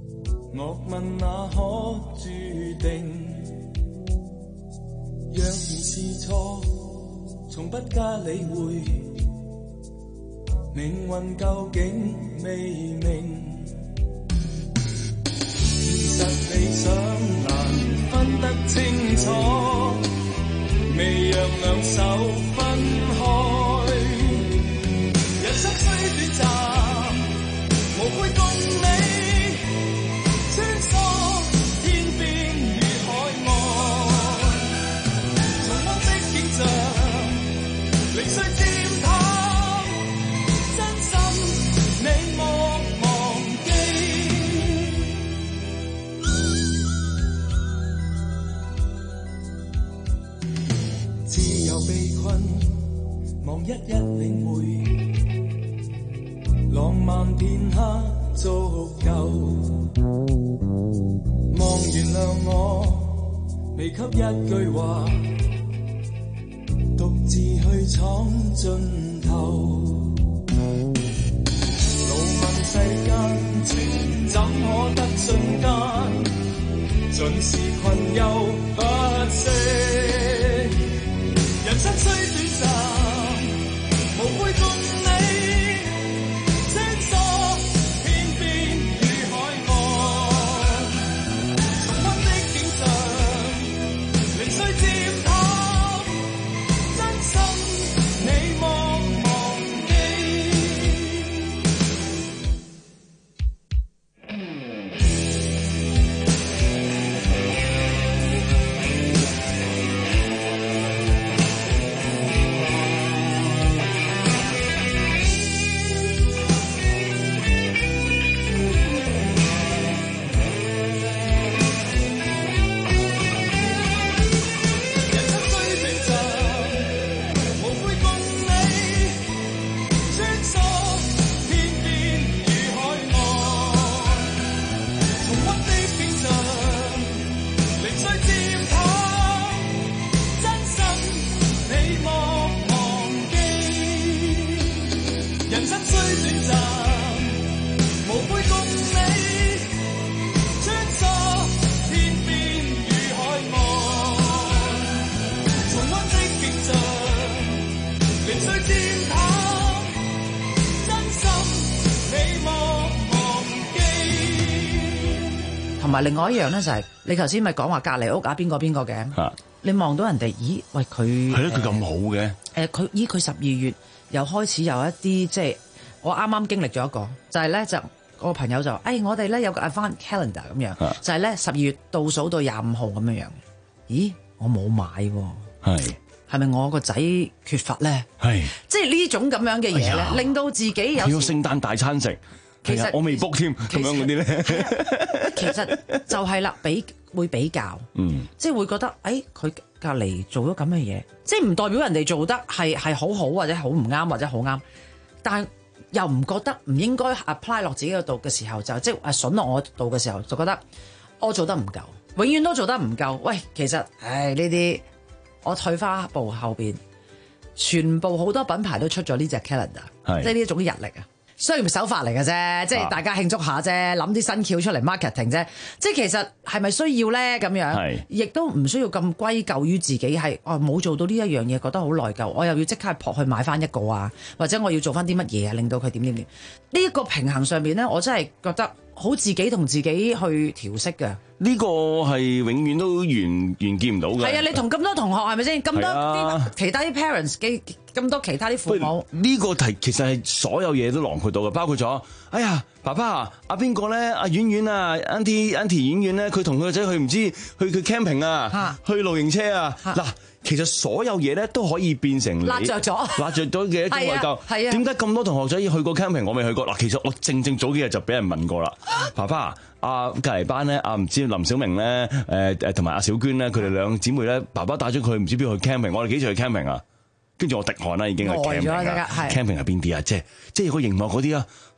樂問那可注定？若然是錯，從不加理會。命運究竟未明，現實理想難分得清楚，未讓兩手分開。人生雖短暫，無悔共你穿梭天邊與海岸，重溫的景象，零碎漸淡，真心你莫忘記。自由被困，望一一領會，浪漫片刻足夠。望原諒我，未給一句話，獨自去闖盡頭。路問世間情怎可得瞬間，盡是困憂不息。人生雖短暫，無悔共你穿梭天邊與海岸，重溫的景象，零碎漸淡，真心你莫忘記。同埋另外一樣咧就係、是、你頭先咪講話隔離屋啊邊個邊個嘅，你望到人哋，咦喂佢係咯佢咁好嘅， 誒佢咦佢十二月又開始有一啲即係我啱啱經歷咗一個，就係、是、咧就我個朋友就誒、哎、我哋咧有個 advance calendar 咁樣，就係咧十二月倒數到廿五號咁樣樣，咦我冇買喎，係係咪我個仔缺乏咧？係即係呢種咁樣嘅嘢咧，哎、令到自己有要聖誕大餐食。其實我未 book 添，咁樣嗰啲咧， 其實就係啦，比會比較，嗯，即係會覺得，誒，佢隔離做咗咁嘅嘢，即係唔代表人哋做得係係好好或者好唔啱或者好啱，但係又唔覺得唔應該 apply 落自己嗰度嘅時候，就即係筍落我度嘅時候，就覺得我做得唔夠，永遠都做得唔夠。喂，其實，唉，呢啲我退翻步後邊，全部好多品牌都出咗呢隻 calendar， 即係呢一種日曆啊。雖然手法嚟嘅啫，即係大家慶祝下啫，諗啲新橋出嚟 marketing 啫。即係其實係咪需要咧？咁樣，亦都唔需要咁歸咎於自己係哦冇做到呢一樣嘢，覺得好內疚，我又要即刻撲去買翻一個啊，或者我要做翻啲乜嘢啊，令到佢點點點。呢一個平衡上邊咧，我真係覺得好自己同自己去調適嘅。 呢個係永遠都完完結唔到嘅。係啊，你同咁多同學係咪先？咁多啲其他啲 parents 嘅咁多其他啲父母。 呢個題其實係所有嘢都囊括到嘅，包括咗，哎呀，爸爸啊，阿邊個咧，阿婉婉啊 ，Auntie Auntie 婉婉咧，佢同佢個仔去唔知去去 camping 啊，去露營車啊，嗱。其實所有嘢咧都可以變成辣着咗， 辣着咗嘅一種內疚。係啊，點解咁多同學仔去過 camping，我未去過？嗱，其實我正正早幾日就俾人問過啦。爸爸，阿隔離班咧，阿唔知林小明咧，誒誒同埋阿小娟咧，佢哋兩姊妹咧，爸爸帶咗佢唔知邊度去 camping，我哋幾時去 camping 啊？跟住我滴汗啦，已經去 camping 啦。camping 係邊啲啊？即係即係有個熒幕嗰啲啊。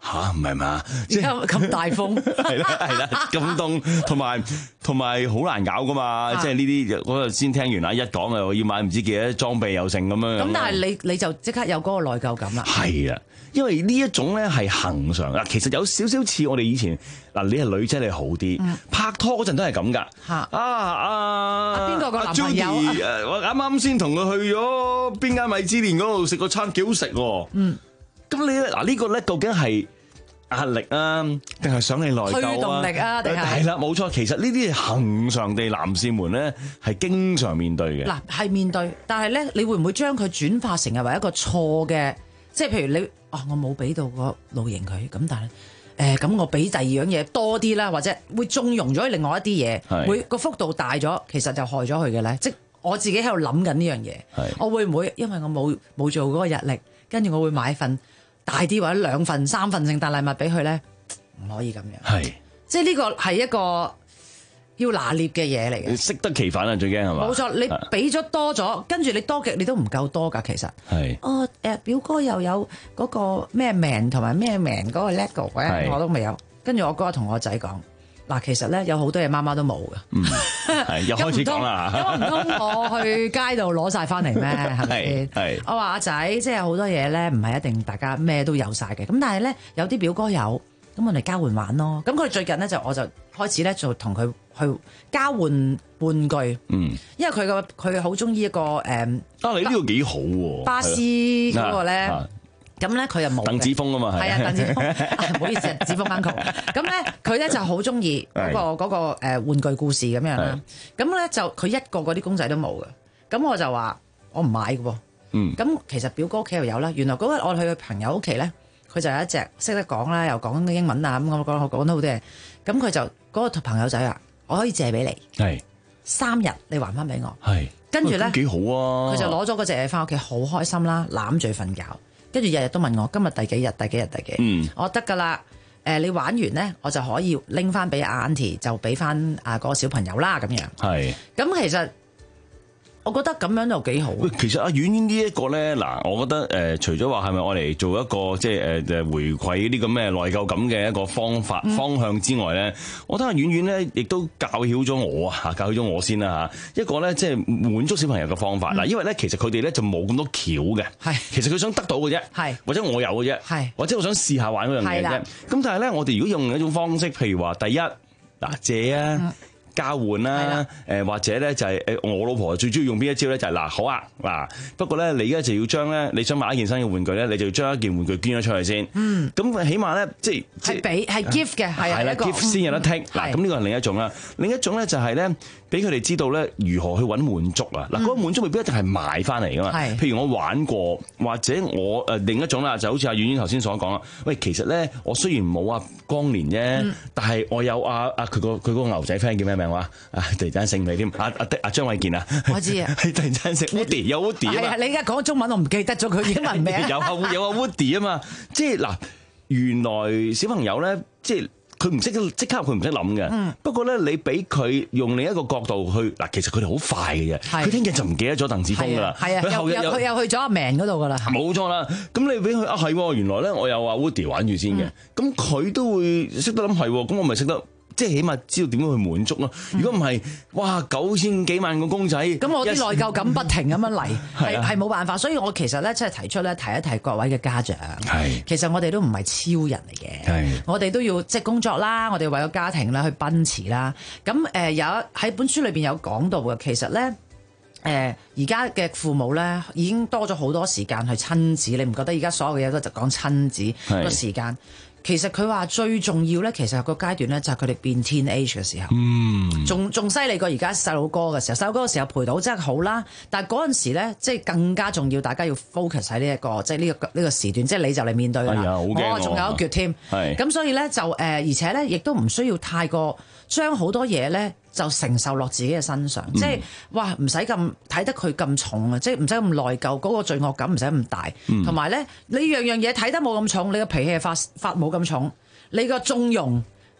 吓唔係嘛？ 即係咁大風， 係啦係啦，咁凍，同埋同埋好難搞噶嘛。即係呢啲嗰日先聽完啊，一講啊，我要買唔知幾多裝備又剩咁樣。 咁但係你你就即刻有嗰個內疚感啦。 係啊，因為呢一種咧係恆常啊，其實有少少似我哋以前嗱，你係女仔你好啲，嗯、拍拖嗰陣都係咁噶。啊啊！ 邊個個男朋友？ 誒，我啱啱先同佢去咗邊間米芝蓮嗰度食個餐，幾好食喎。嗯。咁你咧嗱呢個咧究竟係壓力啊，定係想你內疚啊？ 推動力啊，定係係啦，冇錯。其實呢啲係恆常地男士們咧係經常面對嘅。 嗱，係面對，但係咧，你會唔會將佢轉化成係為一個錯嘅？即係譬如你啊，我冇俾到個露營佢，咁但係誒咁我俾第二樣嘢多啲啦，或者會縱容咗另外一啲嘢，會個幅度大咗，其實就害咗佢嘅咧。即係我自己喺度諗緊呢樣嘢，我會唔會因為我冇冇做嗰個日曆，跟住我會買份大啲或者兩份、三份聖誕禮物俾佢咧，唔可以咁樣。係，即係呢個係一個要拿捏嘅嘢嚟嘅。 適得其反啊，最驚係嘛？ 冇錯，你俾咗多咗，跟住你多極你都唔夠多㗎，其實。係。哦，誒表哥又有嗰個咩名同埋咩名嗰個 lego 咧，我都未有。跟住我哥同我仔講。嗱，其實咧有好多嘢媽媽都冇嘅， 嗯，係又開始講啦， 咁唔通我去街度攞晒翻嚟咩？係咪先？係，我話阿仔，即係好多嘢咧，唔係一定大家咩都有晒嘅，咁但係咧有啲表哥有，咁我哋交換玩咯。咁佢最近咧就我就開始咧就同佢去交換玩具，嗯，因為佢個佢好中意一個誒， 啊你呢個幾好喎， 巴斯嗰個咧。咁咧佢又冇鄧子峰啊嘛，係啊鄧子峰，唔好意思啊，子峰 uncle。咁咧佢咧就好中意嗰個嗰個誒玩具故事咁樣啦。咁咧就佢一個嗰啲公仔都冇嘅。咁我就話我唔買嘅喎。嗯。咁其實表哥屋企又有啦。原來嗰日我去佢朋友屋企咧，佢就有一隻識得講啦，又講英文啊咁，我講講得好啲嘢。咁佢就嗰個朋友仔話：我可以借俾你。係。三日你還翻俾我。係。跟住咧幾好啊！ 佢就攞咗嗰隻嘢翻屋企，好開心啦，攬住瞓覺。跟住日日都問我今日第幾日？第幾日？第幾日？嗯，我得㗎啦。誒，你玩完咧，我就可以拎翻俾阿 Auntie，就俾翻啊嗰個小朋友啦。咁樣。係。咁其實我覺得咁樣就幾好。 喂，其實阿婉婉呢一個咧，嗱，我覺得誒、呃，除咗話係咪我嚟做一個即係誒誒回饋呢啲咁嘅內疚感嘅一個方法、嗯、方向之外咧，我覺得阿婉婉咧亦都教曉咗我啊，教曉咗我先啦嚇。一個咧即係滿足小朋友嘅方法嗱，嗯、因為咧其實佢哋咧就冇咁多橋嘅，係其實佢想得到嘅啫，係或者我有嘅啫，係或者我想試下玩嗰樣嘢啫。咁但係咧，我哋如果用一種方式，譬如話第一嗱借啊。嗯交換啦，誒或者咧就係誒我老婆最中意用邊一招咧就係嗱好啊嗱，不過咧你而家就要將咧你想買一件新嘅玩具咧，你就要將一件玩具捐咗出去先。嗯，咁起碼咧即係係俾係 gift 嘅係係啦 gift 先有得剔嗱，咁呢個係另一種啦。另一種咧就係咧俾佢哋知道咧如何去揾滿足啊嗱，嗰個滿足未必一定係買翻嚟噶嘛。係，譬如我玩過或者我誒另一種啦，就好似阿婉婉頭先所講啦。喂，其實咧我雖然冇阿光年啫，但係我有阿阿佢個佢嗰個牛仔 friend 叫咩名話？啊！突然間醒你添，阿阿阿張衛健啊， 我知啊， 係突然間醒 Woody 有 Woody 啊嘛， 係啊！你而家講中文，我唔記得咗佢英文名。 有啊有啊 Woody 啊嘛，即係嗱，原來小朋友咧，即係佢唔識即刻，佢唔識諗嘅。嗯。不過咧，你俾佢用另一個角度去嗱，其實佢哋好快嘅啫。佢聽日就唔記得咗鄧子峰噶啦。係啊。佢後日又佢又去咗阿明嗰度噶啦。 冇錯啦。咁你俾佢啊係，原來咧我有阿 Woody 玩住先嘅。咁佢、嗯、都會識得諗係，咁我咪識得。即係起碼知道點樣去滿足咯。如果唔係，哇九千幾萬個公仔，咁我啲內疚感不停咁樣嚟，係係冇辦法。所以我其實咧，即係提出咧，提一提各位嘅家長。係，其實我哋都唔係超人嚟嘅。係，我哋都要即係工作啦，我哋為咗家庭啦去奔馳啦。咁誒有喺本書裏邊有講到嘅，其實咧誒而家嘅父母咧已經多咗好多時間去親子。你唔覺得而家所有嘅嘢都就講親子個時間？其實佢話最重要咧，其實個階段咧就係佢哋變 teenage 嘅時候，嗯，仲仲犀利過而家細路哥嘅時候。細路哥嘅時候陪到真係好啦，但係嗰陣時咧，即係更加重要，大家要 focus 喺呢一個即係呢個呢個時段，即係你就嚟面對啦。哎、我仲有一橛添，係咁，所以咧就誒、呃，而且咧亦都唔需要太過將好多嘢咧就承受落自己嘅身上，嗯、即係哇唔使咁睇得佢咁重啊，即係唔使咁內疚，嗰、嗰個罪惡感唔使咁大，同埋咧你樣樣嘢睇得冇咁重，你個脾氣發發冇咁重，你個縱容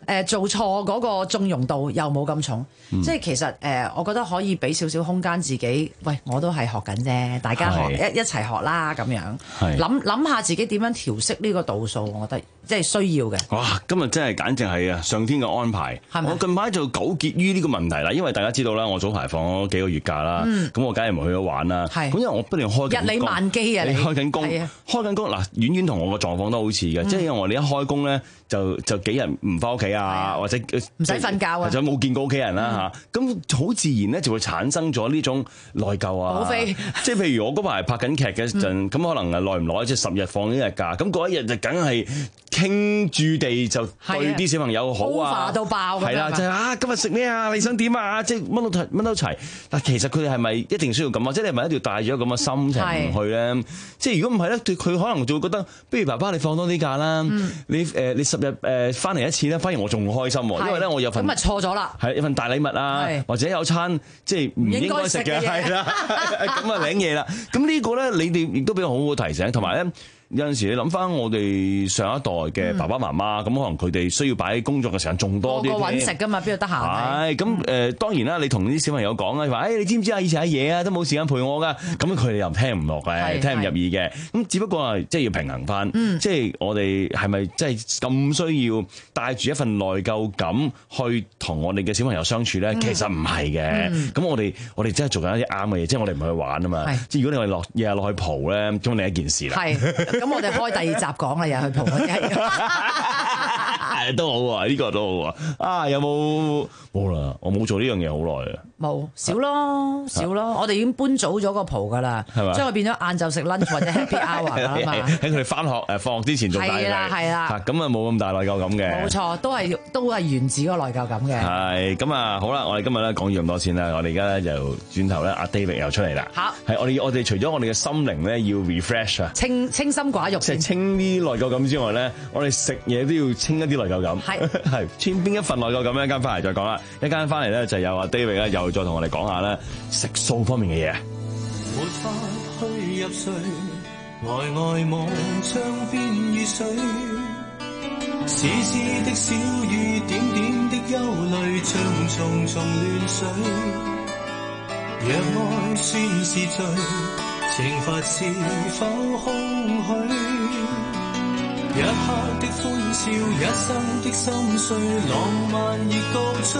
誒做錯嗰個縱容度又冇咁重，嗯、即係其實誒、呃，我覺得可以俾少少空間自己。喂，我都係學緊啫，大家學一一齊學啦，咁樣諗諗下自己點樣調適呢個度數，我覺得即係需要嘅。哇！ 今日真係簡直係啊上天嘅安排。我近排就糾結於呢個問題啦，因為大家知道啦，我早排放咗幾個月假啦，咁、嗯、我梗係唔去咗玩啦。咁因為我不斷開日理萬機啊，你開緊工，開緊工嗱，婉婉同我個狀況都好似嘅，即係因為我哋一開工咧就就幾日唔翻屋企啊，或者唔使瞓覺啊， 或者冇見過屋企人啦嚇，咁好、嗯、自然咧就會產生咗呢種內疚啊。 好飛， 即係譬如我嗰排拍緊劇嘅陣，咁、嗯、可能耐唔耐即係十日放一日假，咁嗰一日就梗係傾住地就對啲小朋友好啊， 到爆係啦，就係、是、啊今日食咩啊？你想點啊？即係乜都乜都齊。但其實佢哋係咪一定需要咁啊？即係你係咪一定要帶咗咁嘅心情去咧？即係如果唔係咧，佢可能就會覺得，不如爸爸你放多啲假啦、嗯，你誒、呃、你十日誒翻嚟一次咧，反而我仲開心喎，因為咧我有份咁咪錯咗啦， 係有份大禮物啊，或者有餐即係唔應該食嘅係啦，咁啊領嘢啦。咁呢個咧，你哋亦都俾我好好提醒，同埋咧。有陣時你諗翻我哋上一代嘅爸爸媽媽，咁、嗯、可能佢哋需要擺喺工作嘅時間仲多啲。個個揾食噶嘛，邊度得閒？係咁誒，當然啦，你同啲小朋友講啊，話誒、哎，你知唔知啊？以前喺嘢啊，都冇時間陪我噶。咁佢哋又聽唔落嘅，聽唔入耳嘅。咁只不過係即係要平衡翻，嗯、即係我哋係咪即係咁需要帶住一份內疚感去同我哋嘅小朋友相處咧、嗯？其實唔係嘅。咁、嗯、我哋我哋真係做緊一啲啱嘅嘢，即係我哋唔去玩啊嘛。即係如果你話落日日落去蒲咧，咁另一件事啦。 咁我哋開第二集講啦，又去蒲嗰啲， 都好啊，呢、這個都好啊。啊，有冇冇啦？我冇做呢樣嘢好耐啊。冇少咯，少咯。我哋已經搬早咗個蒲噶啦，將佢變咗晏晝食 lunch 或者 happy hour 啦嘛。 喺佢哋翻學誒放學之前做大嘅，係啦係啦。咁啊冇咁大內疚感嘅。冇錯，都係都係源自嗰個內疚感嘅。係咁啊，好啦，我哋今日咧講完咁多先啦。我哋而家咧就轉頭咧，阿 David 又出嚟啦。好，係我哋我哋除咗我哋嘅心靈咧要 refresh 啊，清清心寡欲，即係清啲內疚感之外咧，我哋食嘢都要清一啲內疚感。係係，清邊一份內疚感咧？一間翻嚟再講啦。一間翻嚟咧就有阿 David 咧又再同我哋講下咧食素方面嘅嘢。沒法去入睡，呆呆望窗邊雨水，絲絲的小雨，點點的憂慮，像重重亂水。若愛算是罪，懲罰是否空虛？一刻的歡笑，一生的心碎，浪漫亦告吹。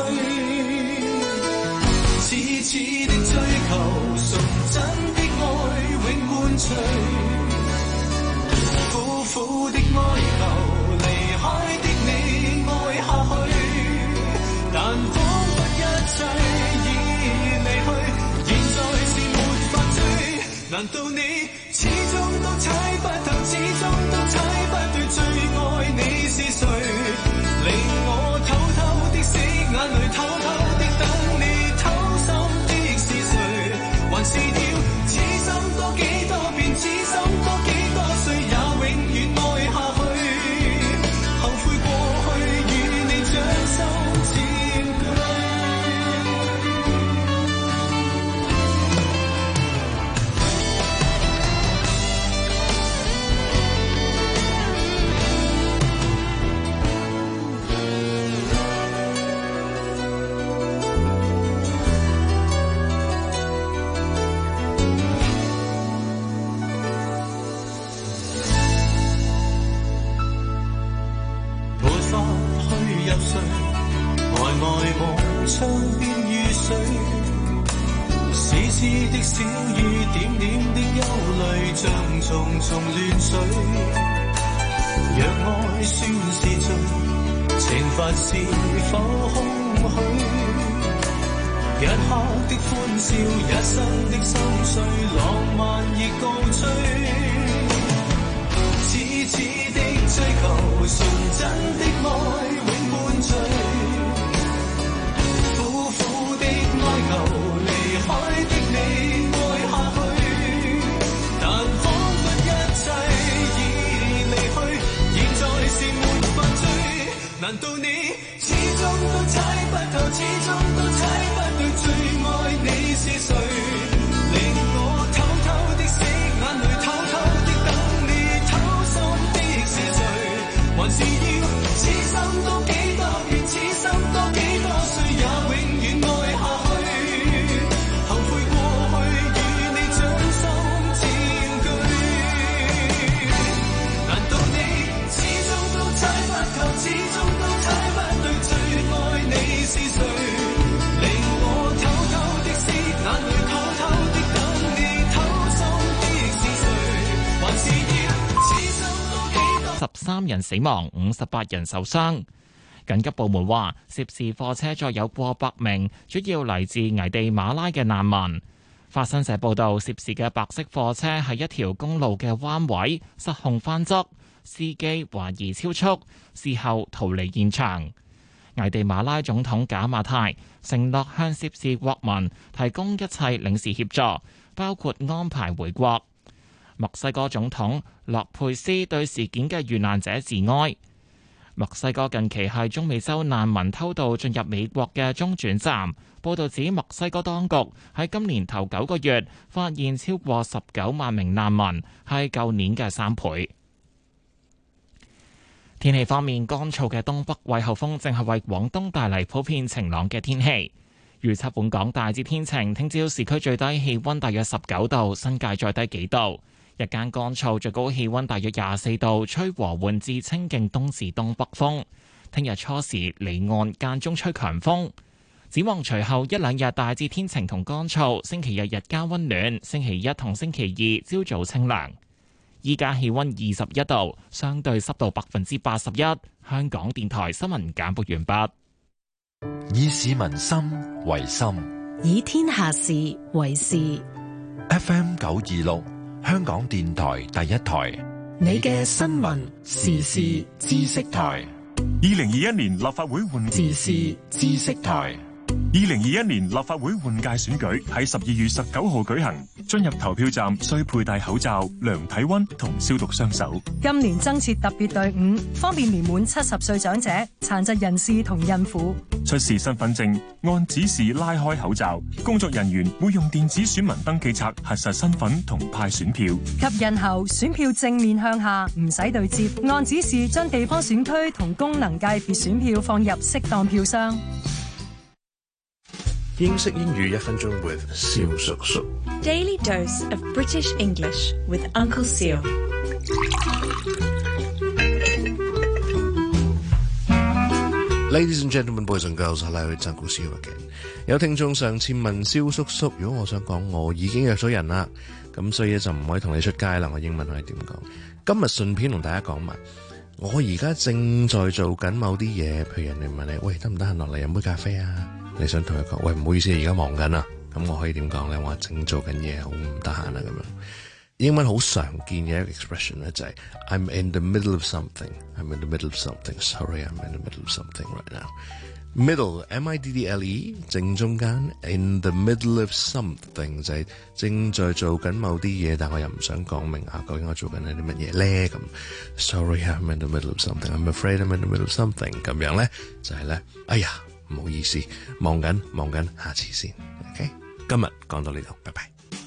痴痴的追求，純真的愛永伴隨。苦苦的哀求，離開的你愛下去。但彷彿一切已離去，現在是沒法追。難道你始終都猜不透，始終都猜不對，最愛你是誰？令我偷偷的死眼淚，偷偷的等你偷心的是誰？還是要此心多幾多變，此心多幾多歲，也永遠愛下去。後悔過去與你將心漸對。窗邊雨水，絲絲的小雨，點點的憂慮，像重重亂水。若愛算是罪，懲罰是否空虛？一刻的歡笑，一生的心碎，浪漫亦告吹。痴痴的追求，純真的愛永伴隨。哀求離開的你愛下去，但彷彿一切已離去，現在是沒法追。難道你始終都猜不透，始終都猜不對，最愛你是誰？令我偷偷的死眼淚，偷偷的等你偷心的十三人死亡，五十八人受傷。緊急部門話，涉事貨車載有過百名主要嚟自危地馬拉嘅難民。法新社報道，涉事嘅白色貨車喺一條公路嘅彎位失控翻側，司機懷疑超速，事後逃離現場。危地馬拉總統賈馬泰承諾向涉事國民提供一切領事協助，包括安排回國。墨西哥總統洛佩斯對事件嘅遇難者致哀。墨西哥近期係中美洲難民偷渡進入美國嘅中轉站。報道指，墨西哥當局喺今年頭九個月發現超過十九萬名難民，係舊年嘅三倍。天氣方面，乾燥嘅東北季候風正係為廣東帶嚟普遍晴朗嘅天氣。預測本港大致天晴，聽朝市區最低氣溫大約十九度，新界再低幾度。日間乾燥，最高氣溫大約廿四度，吹和緩至清勁東至東北風。聽日初時離岸間中吹強風。展望隨後一兩日大致天晴同乾燥，星期日日間溫暖，星期一同星期二朝早清涼。依家氣溫二十一度，相對濕度百分之八十一。香港電台新聞簡報完畢。 以市民心為心， 以天下事為事。 F M 九二六。香港電台第一台， 你嘅新聞時事知識台。 二零二一年立法會換時事知識台。 二零二一年立法會換屆選舉喺十二月十九號舉行，進入投票站需佩戴口罩、量體溫同消毒雙手。 今年增設特別隊伍，方便年滿七十歲長者、殘疾人士同孕婦。 出示身份證，按指示拉開口罩，工作人員會用電子選民登記冊核實身份同派選票。 及印後，選票正面向下，唔使對接，按指示將地方選區同功能界別選票放入適當票箱。 英式英語一分鐘 with 蕭叔叔。 Daily dose of British English with Uncle Seal。 Ladies and gentlemen, boys and girls, hello, it's Uncle Seal again。 有聽眾上次問蕭叔叔，如果我想講我已經約咗人啦，咁所以就唔可以同你出街啦，我英文可以點講？今日順便同大家講埋，我而家正在做緊某啲嘢，譬如人哋問你，喂，得唔得閒落嚟飲杯咖啡啊？你想同佢講，喂，唔好意思，而家忙緊啊，咁我可以點講咧？我正做緊嘢，好唔得閒啊，咁樣。英文好常見嘅一個 expression 咧就係 I'm in the middle of something. I'm in the middle of something. Sorry, I'm in the middle of something right now. Middle, M I D D L E, 正中間 in the middle of something 就係正在做緊某啲嘢，但我又唔想講明啊，究竟我做緊啲乜嘢咧？咁 Sorry, I'm in the middle of something. I'm afraid I'm in the middle of something. 咁樣咧就係咧，哎呀，唔好意思，忙緊忙緊，下次先。OK， 今日講到呢度，拜拜。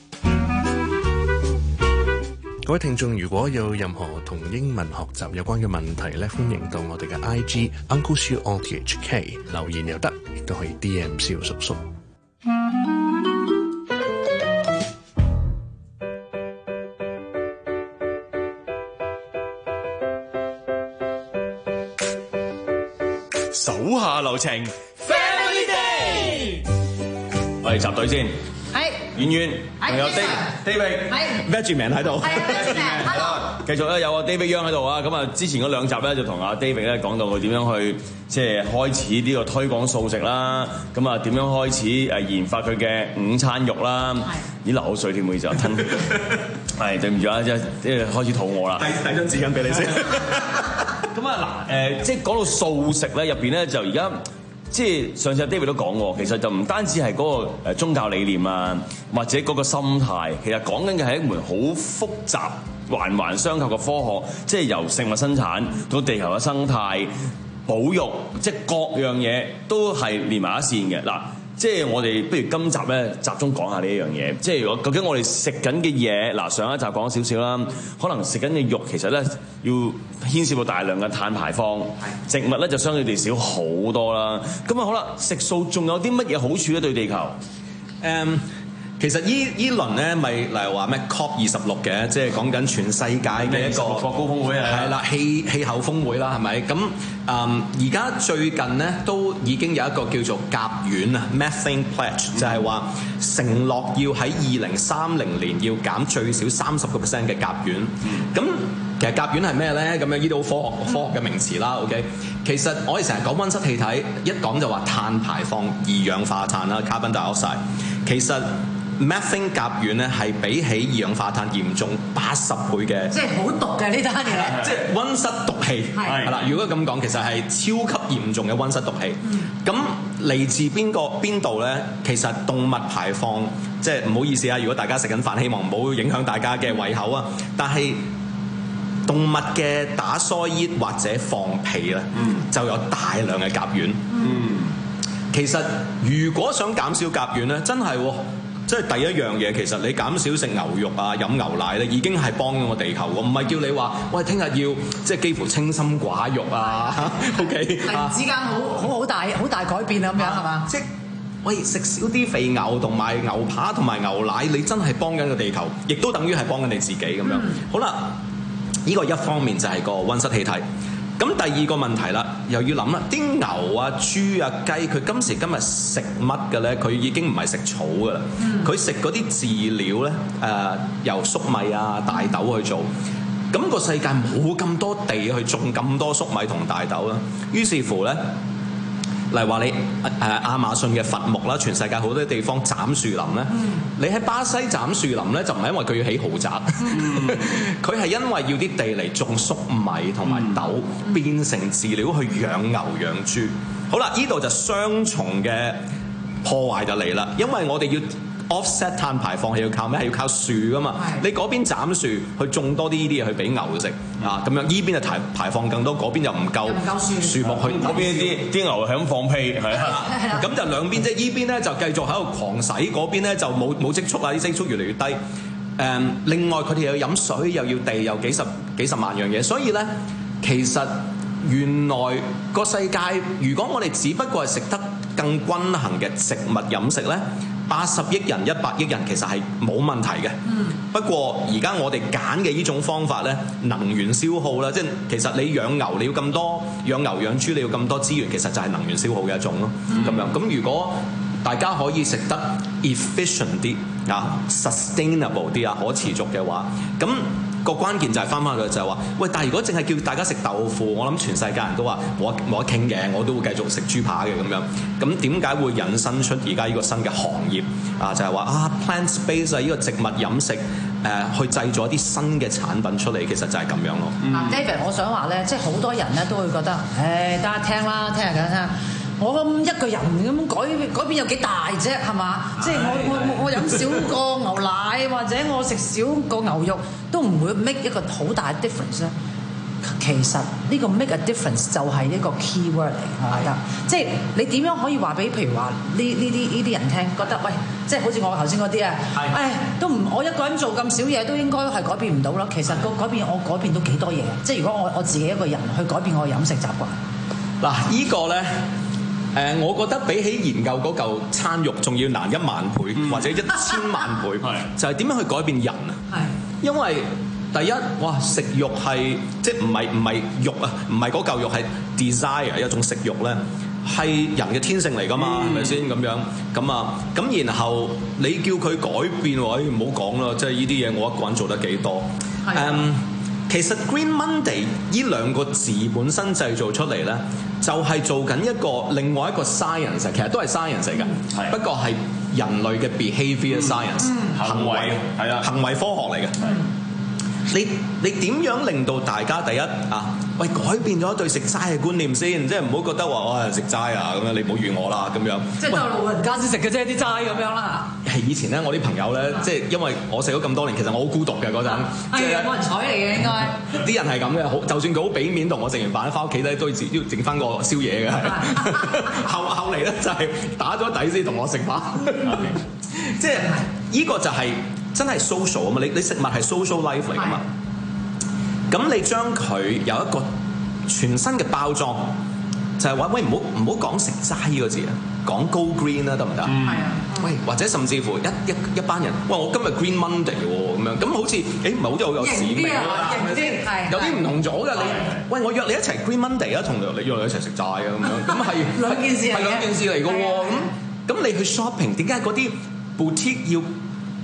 各位聽眾，如果有任何同英文學習有關嘅問題咧，歡迎到我哋嘅 I G Uncle Siu O T H K 留言又得，亦都可以 D M 蕭叔叔。 手下留情 ，Family Day， 我哋集隊先。係，圓圓，仲有 David，David，Veggieman 喺度，係啦，繼續咧有個 David Young 喺度啊，咁啊之前嗰兩集咧就同阿 David 咧講到佢點樣去即係開始呢個推廣素食啦，咁啊點樣開始誒研發佢嘅午餐肉啦，咦流口水添，唔好意思啊，吞，係對唔住啊，即係即係開始肚餓啦，遞遞張紙巾俾你先。咁啊嗱誒，即係講到素食咧，入邊咧就而家。即係上次阿 David 都講喎，其實就唔單止係嗰個誒宗教理念啊，或者嗰個心態，其實講緊嘅係一門好複雜、環環相扣嘅科學，即係由食物生產到地球嘅生態、保育，即係各樣嘢都係連埋一線嘅嗱。即係我哋不如今集咧集中講下呢一樣嘢，即係如果究竟我哋食緊嘅嘢嗱，上一集講少少啦，可能食緊嘅肉其實咧要牽涉到大量嘅碳排放，植物咧就相對地少好多啦。咁啊好啦，食素仲有啲乜嘢好處咧對地球？誒、um。 其實依依輪咧，咪例如話咩 C O P 二十六嘅，即係講緊全世界嘅一個國高峰會啊， 係啦，氣氣候峰會啦，係咪？咁誒而家最近咧都已經有一個叫做甲烷啊 Methane Pledge，嗯、就係話承諾要喺二零三零年要減最少三十個 percent 嘅甲烷。咁、嗯其實甲烷係咩咧？咁樣呢啲好科學科學嘅名詞啦。OK， 其實我哋成日講溫室氣體，一講就話碳排放二氧化碳啦 ，carbon dioxide。其實 methane 甲烷咧係比起二氧化碳嚴重八十倍嘅， 即係好毒嘅呢單嘢。 即係溫室毒氣係啦。如果咁講，其實係超級嚴重嘅溫室毒氣。咁嚟自邊個邊度咧？其實動物排放，即係唔好意思啊！如果大家食緊飯，希望唔好影響大家嘅胃口啊。但係動物嘅打腮鼾或者放屁咧，嗯、就有大量嘅甲烷。嗯，其實如果想減少甲烷咧，真係喎，即係第一樣嘢，其實你減少食牛肉啊、飲牛奶咧，已經係幫咗個地球喎。唔係叫你話，喂，聽日要即係幾乎清心寡欲啊。OK， 突然之間好好好大好大改變啊，咁樣係嘛？ 即係喂，食少啲肥牛同埋牛扒同埋牛奶，你真係幫緊個地球，亦都等於係幫緊你自己咁樣。嗯、好啦。呢個一方面就係個溫室氣體，咁第二個問題啦，又要諗啦，啲牛啊、豬啊、雞，佢今時今日食乜嘅咧？佢已經唔係食草噶啦，佢食嗰啲飼料咧，誒、呃、由粟米啊、大豆去做，咁、個世界冇咁多地去種咁多粟米同大豆啦，於是乎咧。例如話你誒、呃、亞馬遜嘅伐木啦，全世界好多地方斬樹林咧。嗯、你喺巴西斬樹林咧，就唔係因為佢要起豪宅，佢係、嗯、因為要啲地嚟種粟米同埋豆，嗯、變成飼料去養牛養豬。好啦，呢度就雙重嘅破壞就嚟啦，因為我哋要 offset 碳排放係要靠咩？係要靠樹噶嘛。是你嗰邊斬樹去種多啲呢啲嘢去俾牛食、嗯、啊，咁樣依邊就排排放更多，嗰邊又唔夠樹木去。嗰邊啲啲牛係咁放屁，係啊，咁就兩邊即係依邊咧就繼續喺度狂洗，嗰邊咧就冇冇積蓄啊，啲積蓄越嚟越低。誒、嗯，另外佢哋又要飲水，又要地，又幾十幾十萬樣嘢，所以咧其實原來個世界，如果我哋只不過係食得更均衡嘅植物飲食咧。八十億人、一百億人其實係冇問題嘅。嗯、不過而家我哋揀嘅呢種方法咧，能源消耗啦，即係其實你養牛你要咁多，養牛養豬你要咁多資源，其實就係能源消耗嘅一種咯。咁、嗯、樣咁如果大家可以食得 efficient 啲啊、sustainable 啲啊、可持續嘅話，咁。個關鍵就係翻返去就係話，喂！但係如果淨係叫大家食豆腐，我諗全世界人都話冇得冇得傾嘅，我都會繼續食豬扒嘅咁樣。咁點解會引申出而家呢個新嘅行業啊？就係、是、話啊 ，plant-based 啊，呢個植物飲食誒、呃，去製造一啲新嘅產品出嚟，其實就係咁樣咯。 啊、嗯、David，我想話咧，即係好多人咧都會覺得，誒，大家聽啦，聽下緊聽。我咁一個人咁改改變有幾大啫，係嘛？即係我我我飲少個牛奶或者我食少個牛肉都唔會 make 一個好大嘅 difference 咧。其實呢個 make a difference 就係一個 key word 嚟，係咪啊？即係你點樣可以話俾譬如話呢呢啲呢啲人聽，覺得喂，即係好似我頭先嗰啲啊，誒都唔我一個人做咁少嘢都應該係改變唔到咯。其實個改變我改變到幾多嘢？即係如果我我自己一個人去改變我嘅飲食習慣， 嗱呢個咧。誒、呃，我覺得比起研究嗰嚿餐肉，仲要難一萬倍、嗯、或者一千萬倍，就係點樣去改變人啊？係，因為第一，哇，食肉係即係唔係唔係肉啊？唔係嗰嚿肉係 desire 一種食肉咧，係人嘅天性嚟㗎嘛，係咪先咁樣？咁啊，咁然後你叫佢改變，喂，唔好講啦，即係呢啲嘢我一個人做得幾多？誒的。Um, 其實 Green Monday 呢兩個字本身製造出嚟咧，就係、是、做緊一個另外一個 science， 其實都係 science 嚟㗎，嗯、不過係人類嘅 behavior science，、嗯、行為係啊，行為科學嚟嘅。你你點樣令到大家第一啊？喂，改變咗對食齋嘅觀念先，即係唔好覺得話我係食齋啊咁樣，你唔好預我啦咁樣。 即係都係老人家先食嘅啫，啲齋咁樣啦。 係以前咧，我啲朋友咧，即係因為我食咗咁多年，其實我好孤獨嘅嗰陣。 係啊，冇人睬你嘅應該。 啲人係咁嘅，好就算佢好俾面同我食完飯翻屋企咧，都要要整翻個宵夜嘅。後後嚟咧就係打咗底先同我食飯。即係呢個就係真係 social 啊嘛！你你食物係 social life 嚟㗎嘛？咁你將佢有一個全新嘅包裝，就係話喂，唔好唔好講食齋呢個字啊，講 Go Green 啦，得唔得？係啊。喂，或者甚至乎一一一班人，喂，我今日 Green Monday 喎，咁樣咁好似，誒唔係好似好有使命啊？係咪先？係有啲唔同咗㗎，你喂我約你一齊 Green Monday 啊，同你約你一齊食齋啊，咁樣咁係兩件事嚟嘅， 係兩件事嚟㗎喎。咁咁你去 shopping 點解嗰啲 boutique 要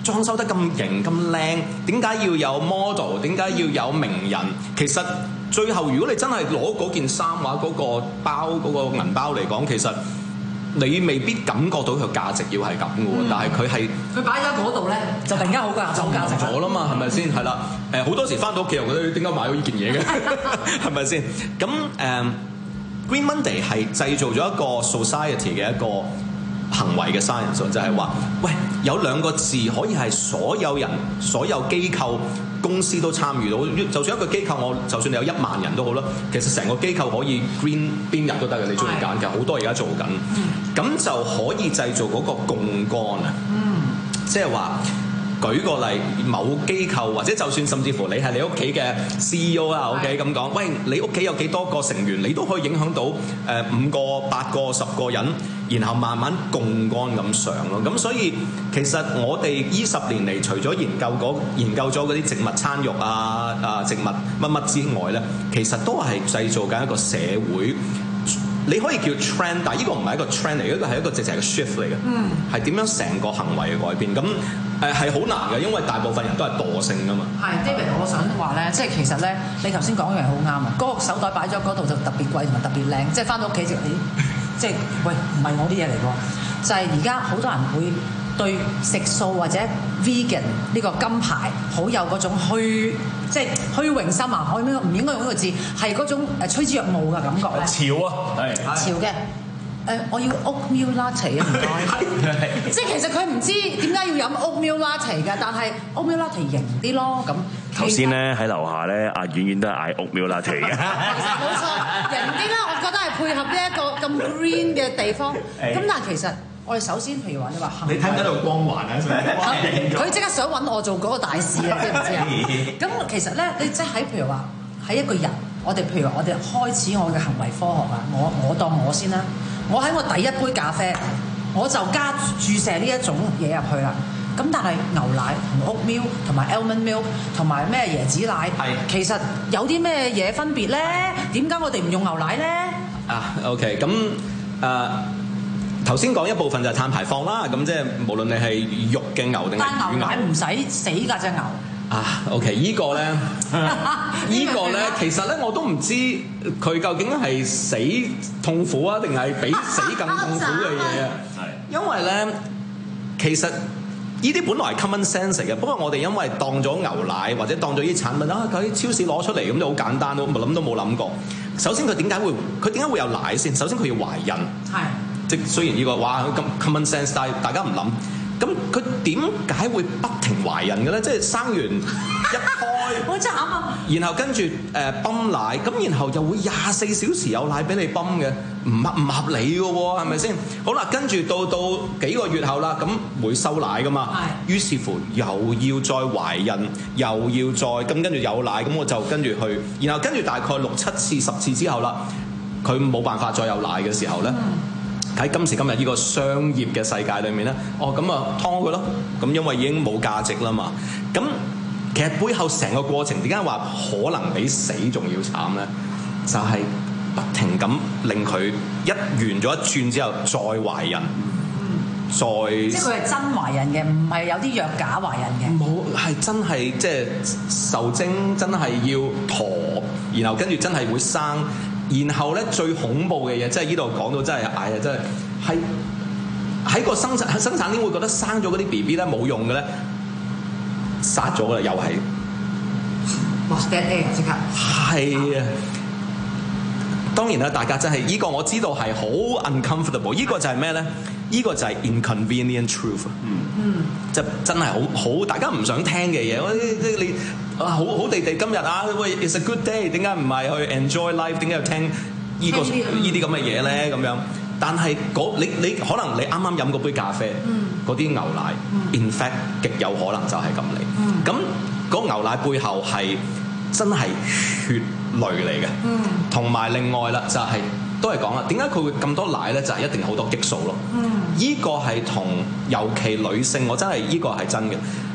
裝修得咁型咁靚，點解要有 model？ 點解要有名人？其實最後如果你真係攞嗰件衫或者嗰個包嗰、嗰個銀包嚟講，其實你未必感覺到佢價值要係咁嘅喎，嗯、但係佢係佢擺咗嗰度咧，就突然間好價就價值咗啦嘛，係咪先？係啦，誒好多時翻到屋企又覺得點解買咗呢件嘢嘅，係咪先？咁誒、uh, Green Monday 係製造咗一個 society 嘅一個行為嘅 science， 就係話，喂，有兩個字可以係所有人、所有機構、公司都參與到，就算一個機構，我就算你有一萬人都好啦，其實成個機構可以 green 邊日都得嘅，你中意揀嘅，好多而家做緊，咁、嗯、就可以製造嗰個槓桿啊，即係話。舉個例，某機構或者就算甚至乎你係你屋企嘅 C E O 啦，OK 咁講，喂，你屋企有幾多個成員，你都可以影響到誒、呃、五個、八個、十個人，然後慢慢槓桿咁上咯。咁所以其實我哋依十年嚟，除咗研究嗰研究咗嗰啲植物餐肉啊、啊植物乜乜之外咧，其實都係製造緊一個社會。你可以叫 trend， 但係呢個唔係一個 trend 嚟，呢個係一個直情係個 shift 嚟嘅，係點、嗯、樣成個行為嘅改變？咁誒係好難嘅，因為大部分人都係惰性㗎嘛。係 David，我想話咧，即係其實咧，你頭先講嘅係好啱啊！嗰、嗰個手袋擺咗嗰度就特別貴同埋特別靚，即係翻到屋企就誒，即係喂唔係我啲嘢嚟喎，就係而家好多人會對食素或者 vegan 呢個金牌好有嗰種虛。即係虛榮心啊！我應該唔應該用呢個字，係嗰種誒趨之若鶩嘅感覺咧。 潮啊，係潮嘅。誒、呃，我要 oatmeal latte 啊，唔該。即係其實佢唔知點解要飲 oatmeal latte 嘅，但係 oatmeal latte 型啲咯。咁頭先咧喺樓下咧，阿婉婉都係嗌 oatmeal latte 嘅。 冇錯，型啲啦，我覺得係配合呢一個咁 green 嘅地方。咁但係其實。我哋首先，譬如話你話行，你睇唔睇到光環啊？佢即刻想揾我做嗰個大使啊！知唔知啊？咁其實咧，你即係喺譬如話喺一個人，我哋譬如話我哋開始我嘅行為科學啊，我我當我先啦，我喺我第一杯咖啡，我就加注射呢一種嘢入去啦。咁但係牛奶同 oat milk 同埋 almond milk 同埋咩椰子奶，係其實有啲咩嘢分別咧？點解我哋唔用牛奶咧？ 啊 ，OK， 咁誒。頭先講一部分就係碳排放啦，咁即係無論你係肉嘅牛定係乳牛， 但牛奶唔使死㗎隻牛。 啊 ，OK， 依個咧，依個咧，其實咧我都唔知佢究竟係死痛苦啊，定係比死更痛苦嘅嘢啊。係，因為咧，其實呢啲本來係 common sense 嘅，不過我哋因為當咗牛奶或者當咗啲產品啊，佢喺超市攞出嚟咁就好簡單咯，諗都冇諗過。首先佢點解會佢點解會有奶先？首先佢要懷孕。係。即雖然呢、呢個哇咁 common sense， 但係大家唔諗，咁佢點解會不停懷孕嘅咧？即係生完一胎， 好慘啊！ 然後跟住誒泵奶，咁然後又會廿四小時有奶俾你泵嘅，唔合唔合理嘅喎，係咪先？好啦，跟住到到幾個月後啦，咁會收奶噶嘛？係。於是乎又要再懷孕，又要再咁跟住有奶，咁我就跟住去，然後跟住大概六七次、十次之後啦，佢冇辦法再有奶嘅時候咧。嗯喺今時今日呢個商業嘅世界裏面咧，哦咁啊劏佢咯，咁因為已經冇價值啦嘛。咁其實背後成個過程點解話可能比死仲要慘咧？就係、是、不停咁令佢一完咗一轉之後再懷孕，嗯、再即係佢係真懷孕嘅，唔係有啲藥假懷孕嘅。 冇，係真係即係受精真係要陀，然後跟住真係會生。然後咧最恐怖嘅嘢，即係呢度講到真係唉呀，真係係喺個生產生產鏈會覺得生咗嗰啲 B B 咧冇用嘅咧，殺咗啦又係。 哇 dead air 即刻。係啊，當然啦，大家真係呢個我知道係好 uncomfortable。呢個就係咩咧？呢個就係 inconvenient truth。嗯嗯，即係真係好好大家唔想聽嘅嘢。你你。啊，好好地地今日啊，喂 ，it's a good day， 點解唔係去 enjoy life？ 點解要聽依、這個依啲咁嘅嘢咧？咁樣，但係你你可能你啱啱飲嗰杯咖啡，嗰啲、嗯、牛奶、嗯、，in fact 極有可能就係咁嚟。咁嗰、嗯、牛奶背後係真係血淚嚟嘅，同埋、嗯、另外啦就係、是、都係講啦，點解佢會咁多奶咧？就係、是、一定好多激素咯。呢、嗯、個係同尤其女性，我真係呢、這個係真嘅。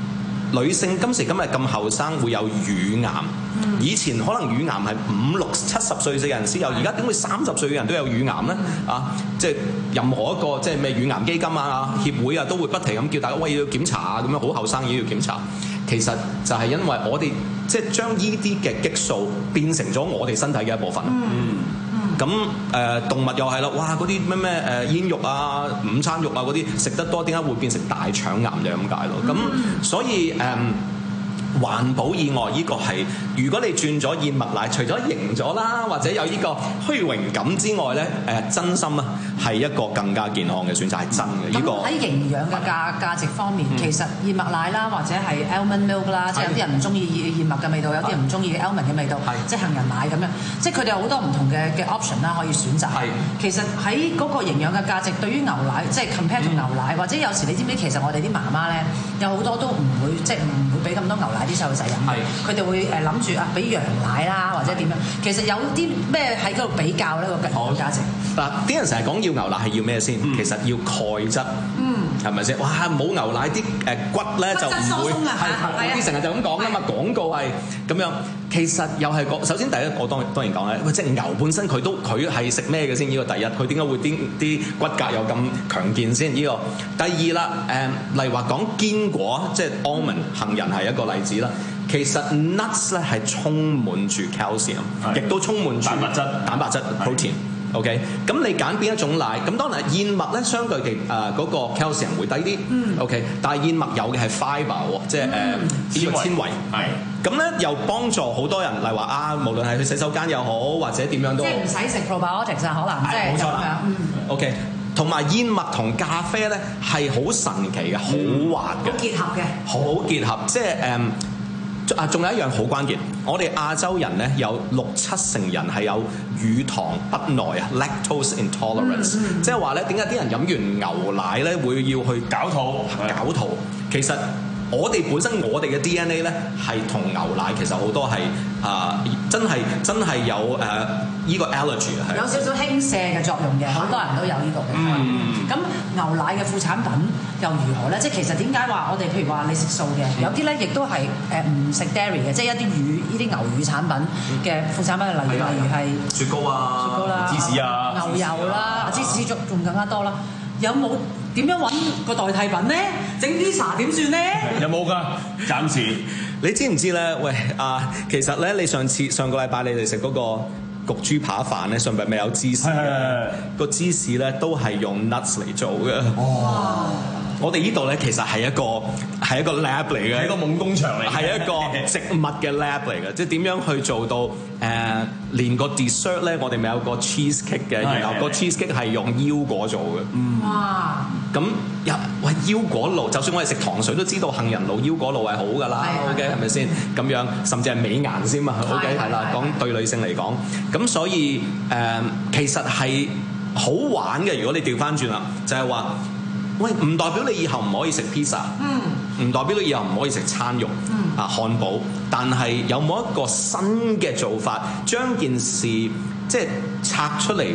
女性今時今日咁後生會有乳癌，嗯、以前可能乳癌係五六七十歲嘅人先有，而家點會三十歲嘅人都有乳癌咧？嗯、啊，即係任何一個即係咩乳癌基金啊、協會啊，都會不停咁叫大家喂要檢查啊，咁樣好後生已經要檢查。其實就係因為我哋即係將呢啲嘅激素變成咗我哋身體嘅一部分。嗯咁誒、呃、動物又係啦，哇！嗰啲咩咩誒煙肉啊、午餐肉啊嗰啲食得多，點解會變成大腸癌就咁解咯？咁、嗯、所以誒、呃、環保以外，呢、這個係如果你轉咗燕麥奶，除咗型咗啦，或者有呢個虛榮感之外咧，誒、呃、真心啊係一個更加健康嘅選擇，係真嘅。呢、這個喺營養嘅價價值方面，嗯、其實燕麥奶啦，或者係 almond milk 啦，即係有啲人唔中意燕麥嘅味道，有啲人唔中意 almond 嘅味道，即係杏仁奶咁樣，即係佢哋有好多唔同嘅嘅 option 啦，可以選擇。其實喺嗰個營養嘅價值，對於牛奶，即係 compare to 牛奶，嗯、或者有時你知唔知其實我哋啲媽媽咧，有好多都唔會即係唔會俾咁多牛奶啲細路仔飲，佢哋會誒諗住啊俾羊奶啦，或者點樣。其實有啲咩喺嗰度比較呢個營養價值？ 嗱，啲人成日講要牛奶係要咩先？嗯、其實要鈣質，係咪先？哇，冇牛奶啲誒骨咧就唔會係，啲成日就咁講㗎嘛，廣告係咁樣。其實又係個首先第一，我當當然講咧，喂，隻牛本身佢都佢係食咩嘅先？呢個第一，佢點解會啲啲骨骼有咁強健先？呢個第二啦，誒，例如話講堅果，即係 almond 杏仁係一個例子啦。其實 nuts 咧係充滿住 calcium， 亦都充滿住蛋白質、蛋白質 protein。OK， 咁你揀邊一種奶？咁當然燕麥咧，相對地誒嗰個 calcium 會低啲。嗯。OK， 但係燕麥有嘅係 fibre 喎，即係誒呢個纖維。係。咁咧又幫助好多人，例如話啊，無論係去洗手間又好，或者點樣都。即係唔使食 probiotics 啊，可能即係冇錯啦。嗯。OK， 同埋燕麥同咖啡咧係好神奇嘅，好滑嘅。好結合嘅。好結合，即係誒。嗯啊，仲有一樣好關鍵，我哋亞洲人咧有六七成人係有乳糖不耐啊 （lactose intolerance），嗯嗯、即係話咧點解啲人飲完牛奶咧會要去搞肚？搞肚其實我哋本身我哋嘅 D N A 咧係同牛奶其實好多係啊、呃，真係真係有誒依、呃這個 allergy 係有少少輕瀉嘅作用嘅，好多人都有呢個嘅。咁、嗯、牛奶嘅副產品又如何咧？即係其實點解話我哋譬如話你食素嘅，有啲咧亦都係誒唔食 dairy 嘅，即係一啲乳呢啲牛乳產品嘅副產品，例如例如係雪糕啊、 雪糕啦、 芝士啊、 牛油啦、芝士仲仲更加多啦。有冇點樣揾個代替品咧？整啲茶點算咧？ 有冇㗎？暫時你知唔知咧？喂啊，其實咧，你上次上個禮拜你哋食嗰個焗豬扒飯咧，上邊咪有芝士嘅？個芝士咧都係用 nuts 嚟做嘅。哦！我哋呢度咧其實係一個係一個 lab 嚟嘅， 係一個夢工場嚟嘅， 係一個植物嘅 lab 嚟嘅，即係點樣去做到誒、呃、連個 dessert 咧，我哋咪有個 cheese cake 嘅，然後個 cheese cake 係用腰果做嘅。嗯、哇！咁又喂腰果露，就算我哋食糖水都知道杏仁露、腰果露係好㗎啦。OK 係咪先？咁樣甚至係美顏先嘛。OK 係啦，講對女性嚟講，咁所以誒、呃、其實係好玩嘅。如果你調翻轉啦，就係、是、話。喂，唔代表你以後唔可以食 pizza，嗯，唔代表你以後唔可以食餐肉，嗯，啊漢堡，但係有冇一個新嘅做法，將件事即係拆出嚟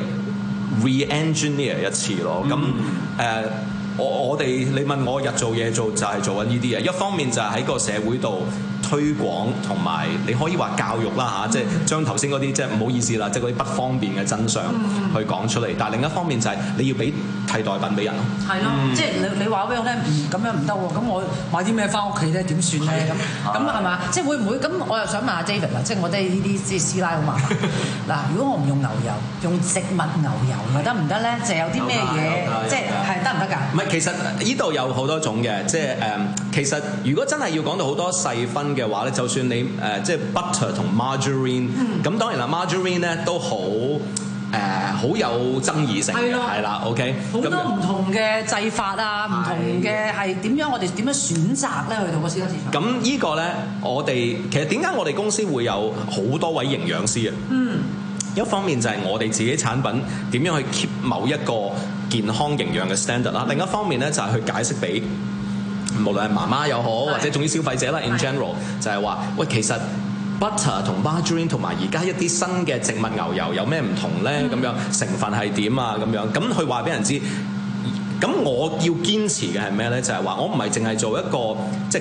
re-engineer 一次咯？咁誒、嗯呃，我我哋你問我日做嘢做就係做緊呢啲嘢，一方面就係喺個社會度推廣，同埋你可以話教育啦嚇，即係將頭先嗰啲即係唔好意思啦，即係嗰啲不方便嘅真相去講出嚟。但係另一方面就係你要俾替代品俾人咯。係咯，即係你你話俾我聽，唔咁樣唔得喎，咁我買啲咩翻屋企咧點算咧？咁咁係嘛？即係會唔會咁？我又想問下 David 啦，即係我哋呢啲即係師奶好麻煩。嗱，如果我唔用牛油，用植物牛油又得唔得咧？就有啲咩嘢？即係係得唔得㗎？唔係，其實呢度有好多種嘅，即係誒，其實如果真係要講到好多細分嘅話咧，就算你誒、呃、即係 butter 同 margarine，咁、嗯、當然啦 margarine 咧都好誒好有爭議性嘅，係啦 ，OK，好多唔同嘅製法啊，唔同嘅係點樣，我哋點樣選擇咧去到個市場？咁呢個咧，我哋其實點解我哋公司會有好多位營養師啊？嗯，一方面就係我哋自己產品點樣去 keep 某一個健康營養嘅 standard 啦，另一方面咧就係去解釋俾無論係媽媽又好，或者總之消費者啦 ，in general 就係話，喂，其實 butter 同 margarine 同埋而家一啲新嘅植物牛油有咩唔同咧？咁、嗯、樣成分係點啊？咁樣咁佢話俾人知。咁我要堅持嘅係咩咧？就係、是、話我唔係淨係做一個即係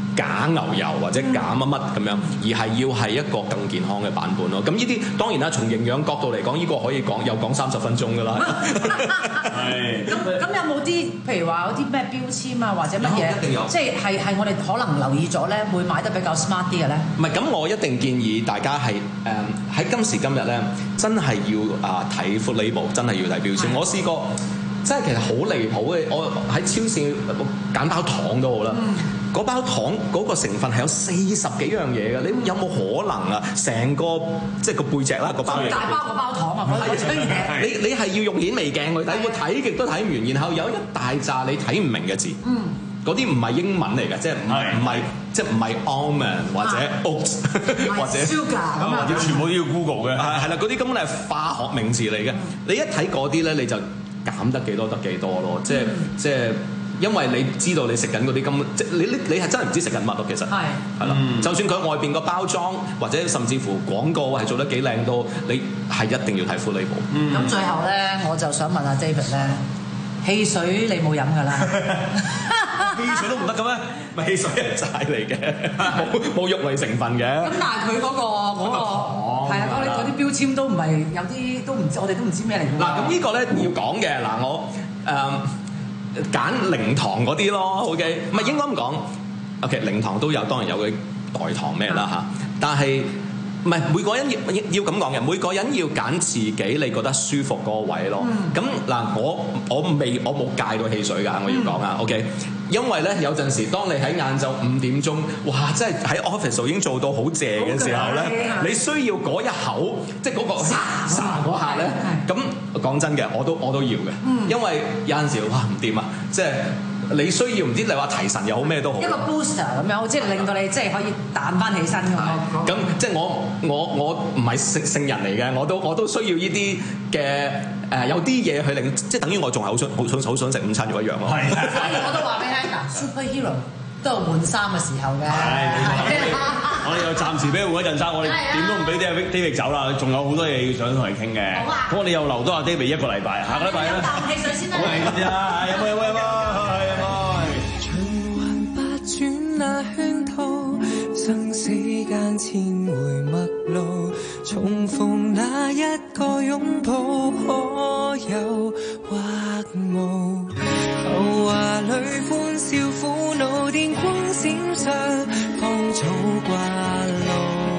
假牛油或者假乜乜咁樣，而係要係一個更健康嘅版本咯。咁呢啲當然啦，從營養角度嚟講，呢、呢個可以講又講三十分鐘噶啦。係。 咁咁有冇啲譬如話有啲咩標籤啊，或者乜嘢？ 一定有。 即係係係我哋可能留意咗咧，會買得比較 smart 啲嘅咧。 唔係，咁我一定建議大家係誒喺今時今日咧，真係要啊睇 food label， 真係要睇標籤。我試過。真係其實好離譜嘅，我喺超市揀包糖都好啦，嗰、嗯、包糖嗰個成分係有四十幾樣嘢嘅，你有冇可能啊？成個即係個背脊啦，個包嘢大包個包糖啊，嗰啲嘢， 你你係要用顯微鏡去睇，我睇極都睇唔完，然後有一大紮你睇唔明嘅字，嗰啲唔係英文嚟嘅，即係唔係唔係即係唔係 almond 或者 oats 或者 sugar 咁啊， 全部都要 Google 嘅，係係啦，嗰啲根本係化學名字嚟嘅，你一睇嗰啲咧你就。減得幾多得幾多咯，即係、嗯、即係，因為你知道你食緊嗰啲根本，即係你你你係真係唔知食緊乜咯，其實係係啦，嗯、就算佢外邊個包裝或者甚至乎廣告係做得幾靚都，你係一定要睇 full label。咁、 嗯、最後咧，我就想問下 David 咧，汽水你冇飲㗎啦？ 汽水都唔得嘅咩？咪汽水係齋嚟嘅，冇冇肉類成分嘅。 咁但係佢嗰個嗰個係啊，嗰啲嗰啲標籤都唔係有啲都唔知，我哋都唔知咩嚟嘅。 嗱，咁呢個咧要講嘅嗱，我誒揀零糖嗰啲咯 ，OK， 唔係應該咁講 ，OK， 零糖都有，當然有嗰啲代糖咩啦嚇，但係。唔係每個人要要咁講嘅，每個人要揀自己你覺得舒服嗰個位咯。咁嗱、嗯，我我未我冇戒到汽水㗎，我要講啊、嗯、，OK。因為咧有陣時，當你喺晏晝五點鐘，哇！真係喺 office 度已經做到好謝嘅時候咧，你需要嗰一口，即係嗰個沙嗰下咧。咁講真嘅，我都我都要嘅，嗯、因為有陣時哇唔掂啊，即係。你需要唔知你話提神又好咩都好， 一個 booster 咁樣，即係令到你即係可以彈翻起身咁樣。 咁即係我我我唔係聖聖人嚟嘅，我都我都需要呢啲嘅誒，有啲嘢去令即係等於我仲係好想好想好想食午餐肉一樣咯。係， 所以我都話俾你聽嗱 ，superhero 都有換衫嘅時候嘅。係， 我哋又暫時俾佢換一陣衫，我哋點都唔俾 David David 走啦，仲有好多嘢要想同你傾嘅。好啊，咁我哋又留多阿 David 一個禮拜，下個禮拜咧。飲啖汽水先啦。好嘅咋，有冇有冇有冇？ 那圈套，生死間千回陌路，重逢那一個擁抱，可有或無？浮華裏歡笑苦惱，電光閃爍，芳草掛路，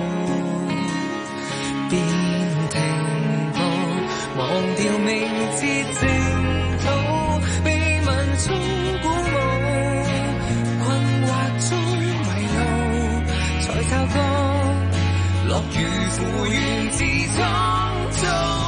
便停步，忘掉明節淨土，被民眾鼓舞。找個樂與苦緣自創造。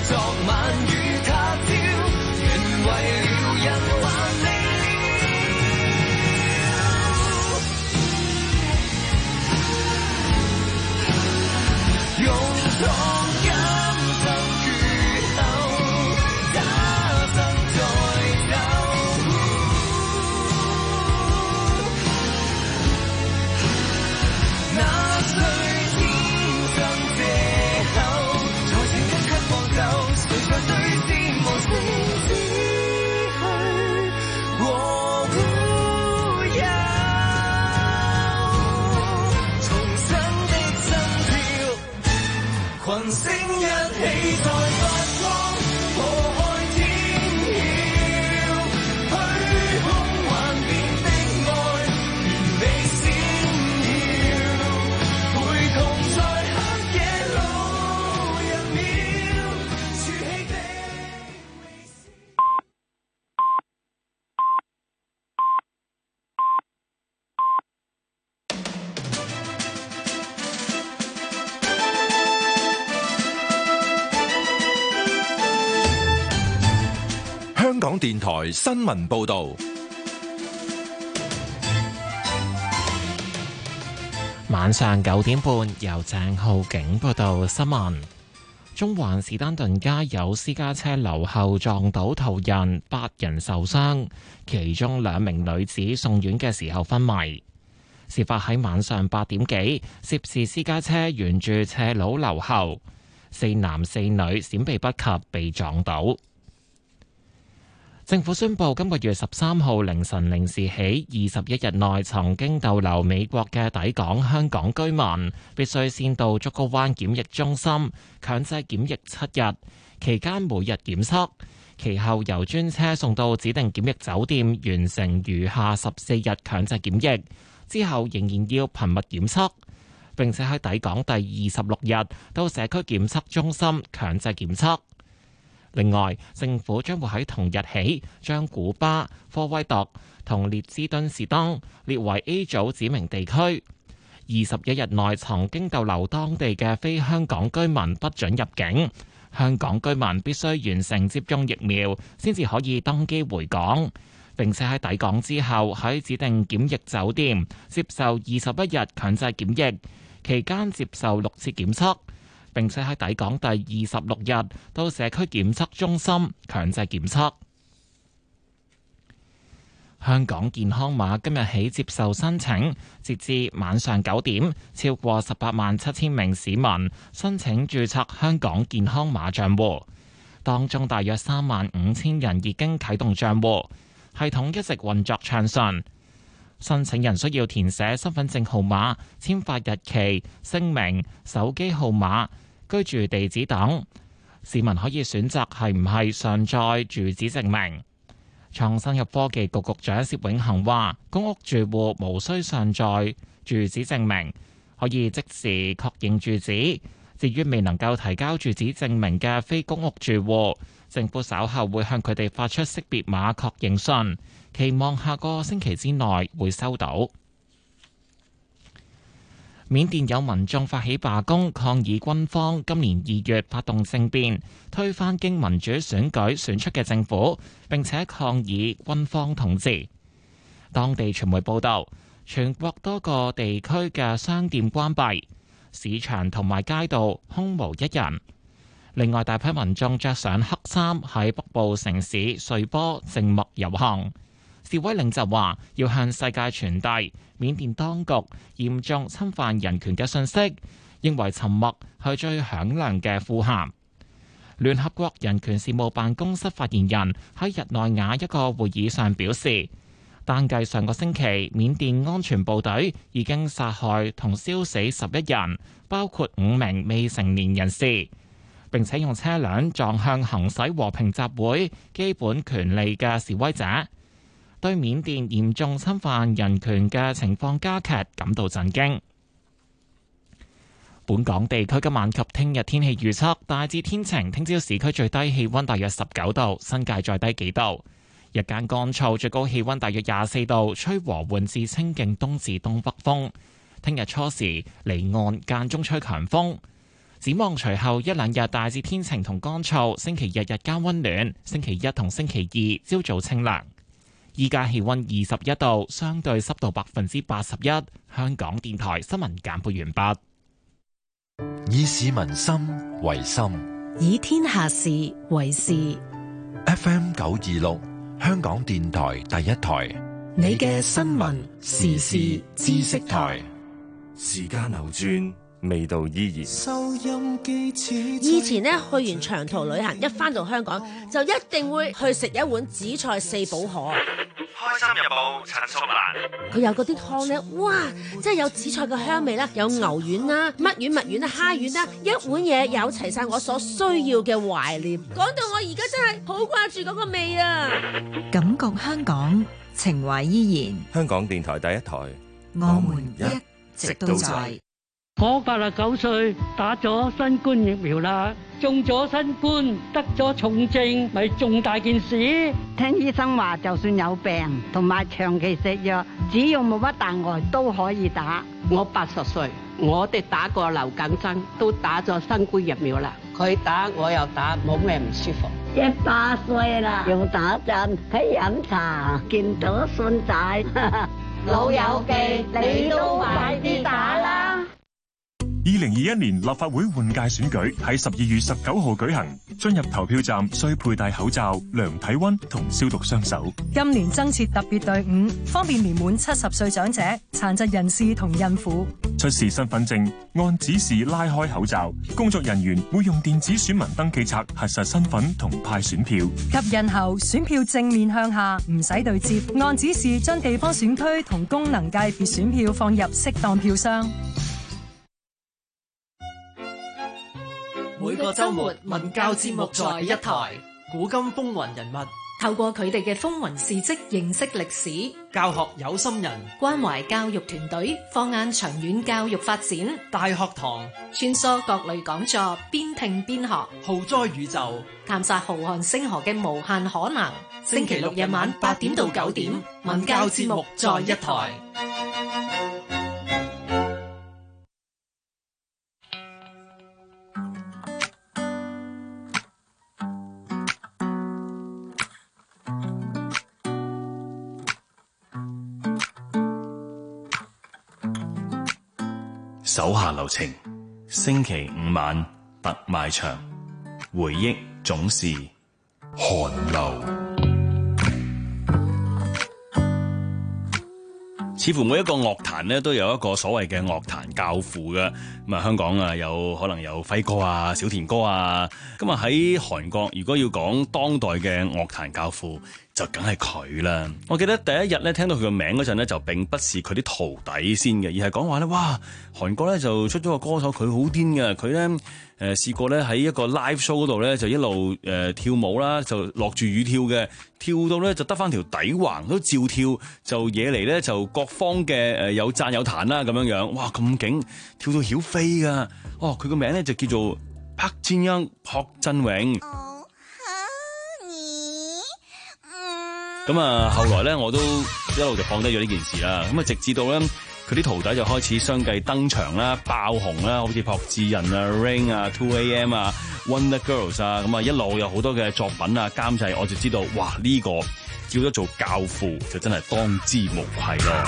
昨晚與他朝，原為了人還未了，用創感曾缺口，他曾在走，那歲天生借口，在這一刻放手，誰在對視無聲咫去和烏有，重新的心跳，群星一起在發光，破開天曉，虛空幻變的愛，完美閃耀，陪同在黑夜路一秒，儲起的微笑。 香港電台新聞報道。 晚上九點半，由鄭浩景報道新聞。中環士丹頓街有私家車留後撞倒途人，八人受傷，其中兩名女子送院嘅時候昏迷。事發喺晚上八點幾，涉事私家車沿住斜路留後，四男四女閃避不及被撞倒。政府宣布，今個月十三號凌晨零時起，二十一日內曾經逗留美國嘅抵港香港居民，必須先到竹篙灣檢疫中心強制檢疫七日，期間每日檢測，其後由專車送到指定檢疫酒店完成餘下十四日強制檢疫，之後仍然要頻密檢測，並且喺抵港第二十六日到社區檢測中心強制檢測。另外，政府將會喺同日起將古巴、科威特同列支敦士登列為 A 組指明地區。二十一日內曾經逗留當地嘅非香港居民不准入境，香港居民必須完成接種疫苗先至可以登機回港，並且喺抵港之後喺指定檢疫酒店接受二十一日強制檢疫，期間接受六次檢測。並且喺抵港第二十六日到社區檢測中心強制檢測。香港健康碼今日起接受申請，截至晚上九點，超過十八萬七千名市民申請註冊香港健康碼賬戶，當中大約三萬五千人已經啟動賬戶，系統一直運作暢順。申請人需要填寫身份證號碼、簽發日期、姓名、手機號碼、居住地址等。市民可以選擇係唔係上載住址證明。創新及科技局局長薛永恒話，公屋住戶無需上載住址證明，可以即時確認住址。至於未能夠提交住址證明嘅非公屋住戶，政府稍後會向佢哋發出識別碼確認信，期望下個星期之內會收到。緬甸有民眾發起罷工，抗議軍方今年二月發動政變，推翻經民主選舉選出嘅政府，並且抗議軍方統治。當地傳媒報道，全國多個地區嘅商店關閉，市場同埋街道空無一人。另外，大批民眾着上黑衫喺北部城市瑞波靜默遊行。示威領袖話要向世界傳遞緬甸當局嚴重侵犯人權嘅信息，認為沉默係最響亮嘅呼喊。聯合國人權事務辦公室發言人喺日內瓦一個會議上表示，單計上個星期，緬甸安全部隊已經殺害同燒死十一人，包括五名未成年人士，並且用車輛撞向行使和平集會基本權利嘅示威者。對緬甸嚴重侵犯人權嘅情況加劇感到震驚。本港地區今晚及聽日天氣預測大致天晴，聽朝市區最低氣溫大約十九度，新界再低幾度。日間乾燥，最高氣溫大約廿四度，吹和緩至清勁東至東北風。聽日初時離岸間中吹強風。 展望隨後一兩日大致天晴同乾燥，星期日日間溫暖，星期一同星期二朝早清涼。依家氣溫二十一度，相對濕度百分之八十一。香港電台新聞簡報完畢。 以市民心為心， 以天下事為事。 F M 九二六，香港電台第一台， 你嘅新聞時事知識台。 時間流轉，味道依然。 收音機似以前呢，去完長途旅行，一返到香港就一定會去食一碗紫菜四寶河。 開心日報陳淑蘭， 佢有嗰啲湯咧，哇！真係有紫菜嘅香味啦，有牛丸啦、乜丸、蜜丸啦、蝦丸啦，一碗嘢有齊晒我所需要嘅懷念。講到我而家真係好掛住嗰個味啊！ 感覺香港，情懷依然。 香港電台第一台， 我們一直都在。 我八十九歲，打咗新冠疫苗啦，中咗新冠，得咗重症，咪重大件事。 聽醫生話，就算有病同埋長期食藥，只要冇乜大礙都可以打。 我八十歲，我哋打過流感針，都打咗新冠疫苗啦。佢打我又打，冇咩唔舒服。 一百歲啦，用打針，喺飲茶，見到孫仔，老友記，你都快啲打啦！ 二零二一年立法會換屆選舉喺十二月十九號舉行，進入投票站需佩戴口罩、量體溫同消毒雙手。 今年增設特別隊伍，方便年滿七十歲長者、殘疾人士同孕婦。 出示身份證，按指示拉開口罩，工作人員會用電子選民登記冊核實身份同派選票。 及印後，選票正面向下，唔使對接，按指示將地方選區同功能界別選票放入適當票箱。 每個週末文教節目在一台，古今風雲人物，透過佢哋嘅風雲事蹟認識歷史，教學有心人，關懷教育團隊，放眼長遠教育發展。大學堂穿梭各類講座，邊聽邊學，浩災宇宙，探索浩瀚星河嘅無限可能。星期六日晚八點到九點，文教節目在一台。 手下留情，星期五晚特賣場，回憶總是寒流。似乎每一個樂壇咧都有一個所謂嘅樂壇教父嘅，咁啊香港啊有可能有輝哥啊、小田哥啊，咁啊喺韓國如果要講當代嘅樂壇教父，就梗係佢啦！我記得第一日咧聽到佢個名嗰陣咧，就並不是佢啲徒弟先嘅，而係講話咧，哇！韓國咧就出咗個歌手，佢好癲嘅，佢咧誒試過咧喺一個 live show 嗰度咧就一路誒、呃、跳舞啦，就落住雨跳嘅，跳到咧就得翻條底橫都照跳，就惹嚟咧就各方嘅誒有讚有彈啦咁樣樣，哇咁勁，跳到曉飛噶！哦，佢個名咧就叫做朴振英、朴振永。咁啊，後來咧我都一路就放低咗呢件事啦。咁啊，直至到咧佢啲徒弟就開始相繼登場啦、爆紅啦，好似朴智仁啊、Rain 啊、two A M 啊、Wonder Girls 啊，咁啊一路有好多嘅作品啊監製，我就知道哇呢、這個叫得做教父就真係當之無愧咯。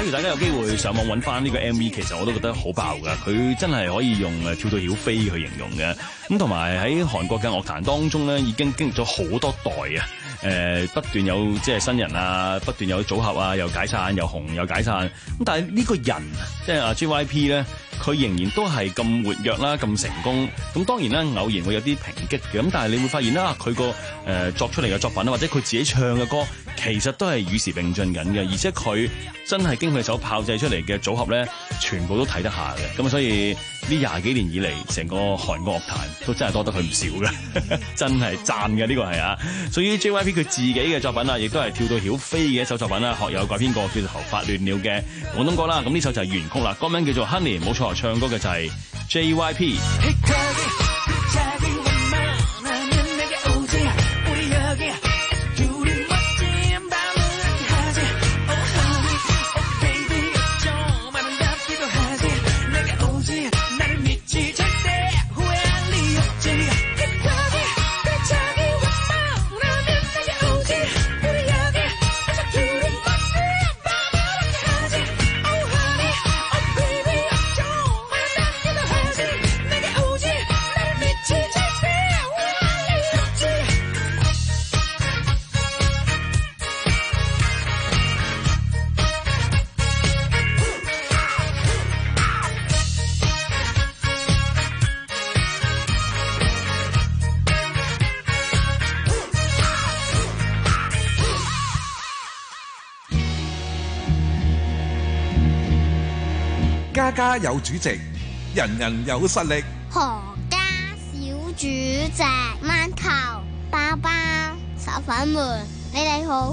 如大家有機會上網揾翻呢個 M V， 其實我都覺得好爆㗎，佢真係可以用誒跳到曉飛去形容嘅。咁同埋喺韓國嘅樂壇當中咧，已經經歷咗好多代啊。誒、呃、不斷有即係新人啊，不斷有組合啊，又解散又紅又解散。咁但係呢個人即係阿 J Y P 咧，佢仍然都係咁活躍啦，咁成功。咁當然啦，偶然會有啲抨擊嘅。咁但係你會發現啦，佢個誒作出嚟嘅作品啦，或者佢自己唱嘅歌，其實都係與時並進緊嘅。而且佢真係經佢手炮製出嚟嘅組合咧，全部都睇得下嘅。咁所以呢廿幾年以嚟，成個韓國樂壇都真係多得佢唔少嘅，真係讚嘅呢個係啊。所以 J Y P 佢自己嘅作品啊，亦都係跳到曉飛嘅一首作品啦。學友改編過叫做《頭髮亂了》嘅廣東歌啦。咁呢首就係原曲啦，歌名叫做 Honey， 冇錯，唱歌嘅就係 J Y P。 家家有主席，人人有實力。 何家小主席，饅頭、包包、手粉們，你哋好。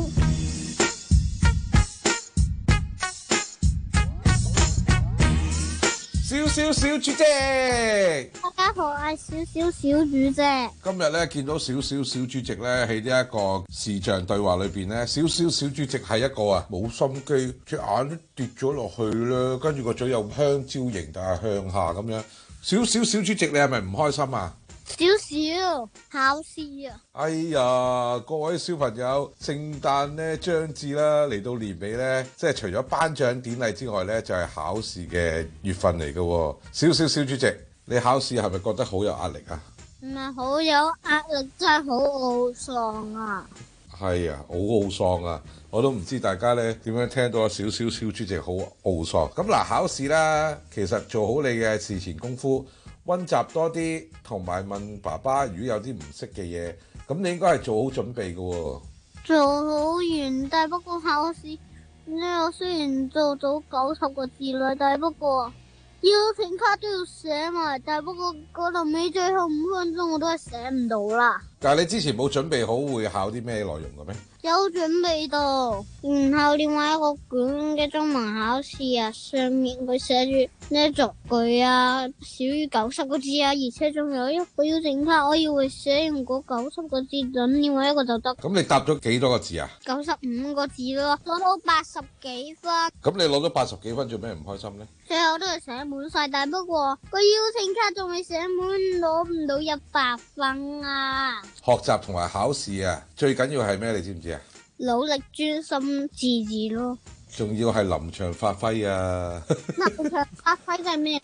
小小小主席， 大家好，我係小小小主席。 今日咧見到小小小主席咧喺呢一個視像對話裏邊咧，小小小主席係一個啊冇心機，隻眼都跌咗落去啦，跟住個嘴又香蕉型，但係向下咁樣。小小小主席，你係咪唔開心啊？ 少少考試啊！ 哎呀，各位小朋友，聖誕咧將至啦，嚟到年尾咧，即係除咗頒獎典禮之外咧，就係考試嘅月份嚟嘅。小小小主席，你考試係咪覺得好有壓力啊？ 唔係好有壓力，真係好懊喪啊！ 係啊，好懊喪啊！我都唔知大家咧點樣聽到小小小主席好懊喪。咁嗱，考試啦，其實做好你嘅事前功夫。溫習多啲，同埋問爸爸，如果有啲唔識嘅嘢，咁你應該係做好準備嘅喎。 做好完，但不過考試呢，我雖然做到九十個字啦，但不過邀請卡都要寫埋，但不過嗰臨尾最後五分鐘我都係寫唔到啦。 但係你之前冇準備好會考啲咩內容嘅咩？ 有準備到，然後另外一個卷嘅中文考試啊，上面佢寫住呢俗句啊，少於九十個字啊，而且仲有一個邀請卡，我以為寫完嗰九十個字，等另外一個就得。 咁你答咗幾多個字啊？ 九十五個字咯，攞到八十幾分。 咁你攞咗八十幾分，做咩唔開心呢？ 最後都係寫滿晒，但不過個邀請卡仲未寫滿，攞唔到一百分啊！ 學習同埋考試啊，最緊要係咩？你知唔知啊？ 努力專心致志咯。 仲要係臨場發揮啊！ 臨場發揮即係咩？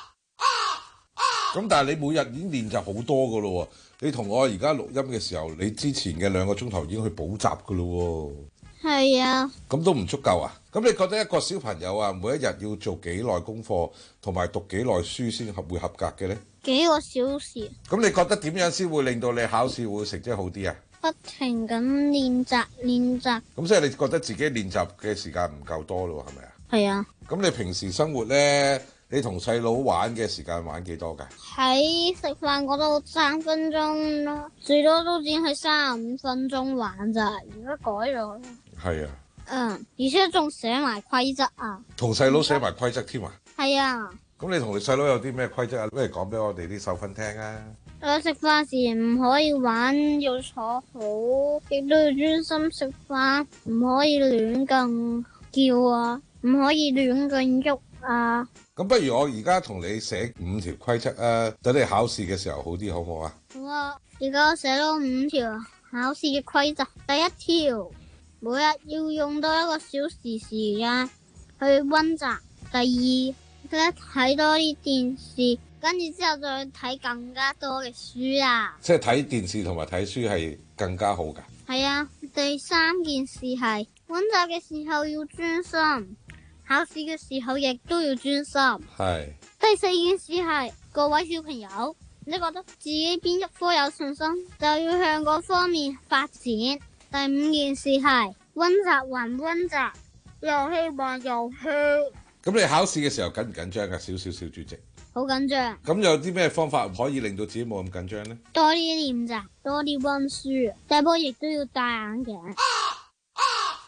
咁但係你每日已經練習好多噶咯喎，你同我而家錄音嘅時候，你之前嘅兩個鐘頭已經去補習噶咯喎。 係啊。咁都唔足夠啊？咁你覺得一個小朋友啊，每一日要做幾耐功課，同埋讀幾耐書先合會合格嘅呢？ 幾個小時。 咁你覺得點樣先會令到你考試會成績好啲啊？ 不停咁練習練習。 咁所以你覺得自己練習嘅時間唔夠多咯，係咪啊？ 係啊。 咁你平時生活呢，你同細佬玩嘅時間玩幾多㗎？ 喺食飯嗰度三分鐘咯，最多都只係三十五分鐘玩咋，而家改咗。係啊。嗯，而且仲寫埋規則啊。 同細佬寫埋規則添啊？ 係啊。 咁你同你細佬有啲咩規則啊？不如講俾我哋啲受訓聽啊！ 我食飯時唔可以玩，要坐好，亦都要專心食飯，唔可以亂咁叫啊，唔可以亂咁喐啊。 咁不如我而家同你寫五條規則啊，等你考試嘅時候好啲，好唔好啊？ 好啊，而家我寫咗五條考試嘅規則。第一條，每日要用到一個小時時間去温習，第二咧睇多啲電視，跟住之後再睇更加多嘅書啊。 即係睇電視同埋睇書係更加好㗎。 係啊，第三件事係温習嘅時候要專心，考試嘅時候亦都要專心。 係。 第四件事係各位小朋友，你覺得自己邊一科有信心，就要向嗰方面發展。第五件事係温習還温習，遊戲還遊戲。 咁你考試嘅時候緊唔緊張㗎？小小小主席。 好緊張。 咁有啲咩方法可以令到自己冇咁緊張呢？ 多啲練習，多啲温書。第波亦都要戴眼鏡。啊啊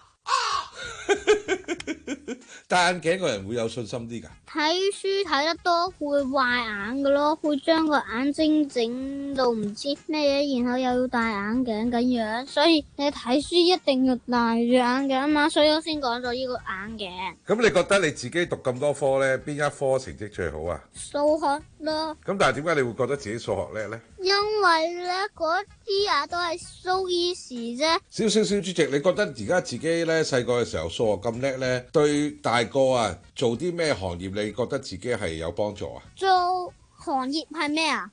啊戴眼鏡個人會有信心啲㗎。 睇書睇得多會壞眼㗎咯，會將個眼睛整到唔知咩嘢，然後又要戴眼鏡咁樣，所以你睇書一定要戴住眼鏡啊嘛，所以我先講咗呢個眼鏡。 咁你覺得你自己讀咁多科呢，邊一科成績最好啊？ 數學咯。 咁但係點解你會覺得自己數學叻呢？ 因為咧嗰啲啊都係 so easy 啫。 小小小主席，你覺得而家自己咧細個嘅時候數學咁叻咧，對大個啊做啲咩行業你覺得自己係有幫助啊？ 做行業係咩啊？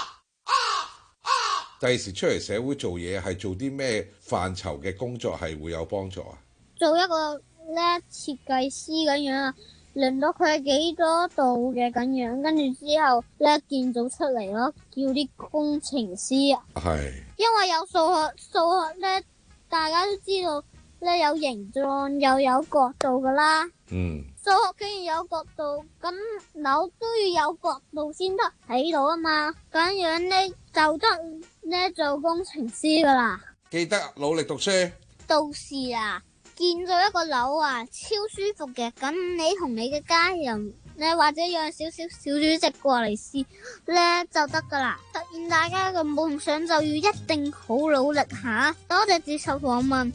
第時出嚟社會做嘢係做啲咩範疇嘅工作係會有幫助啊？ 做一個咧設計師咁樣啊。輪到佢係幾多度嘅咁樣，跟住之後咧建造出嚟咯，叫啲工程師啊。 係。因為有數學，數學咧大家都知道咧有形狀又有角度噶啦。 嗯。 數學既然有角度，咁樓都要有角度先得睇到啊嘛。咁樣咧就得咧做工程師噶啦。 記得努力讀書。 到時啊。建造一個樓啊，超舒服嘅。咁你同你嘅家人咧，或者讓少少小主席過嚟試咧就得噶啦。實現大家嘅夢想就要一定好努力下。多謝接受訪問。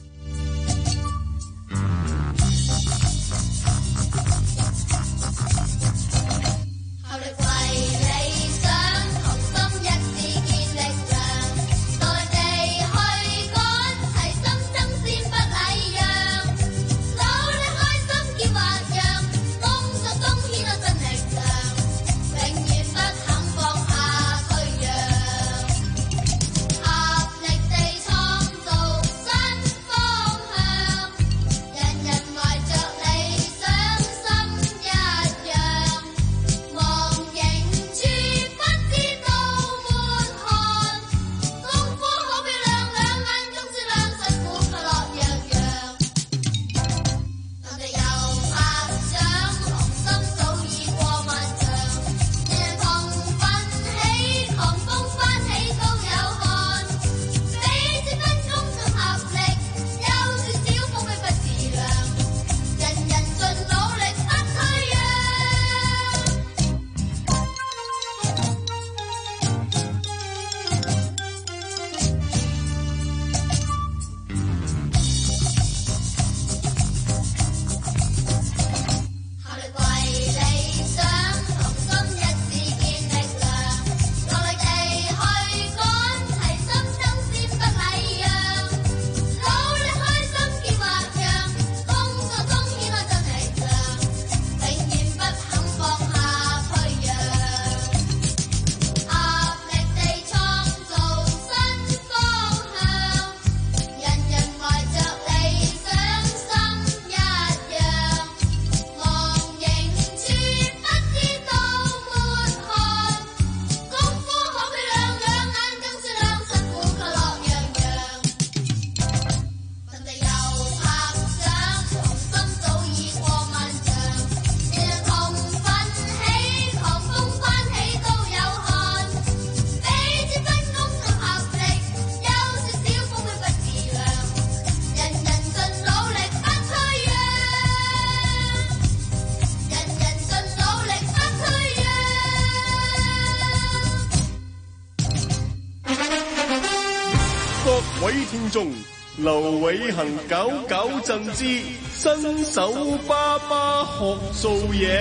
各位聽眾，劉偉恒九九贈之新手爸爸學做嘢。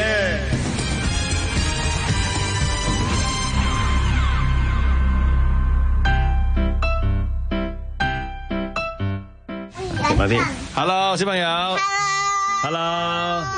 慢啲 ，Hello 小朋友 ，Hello， 我係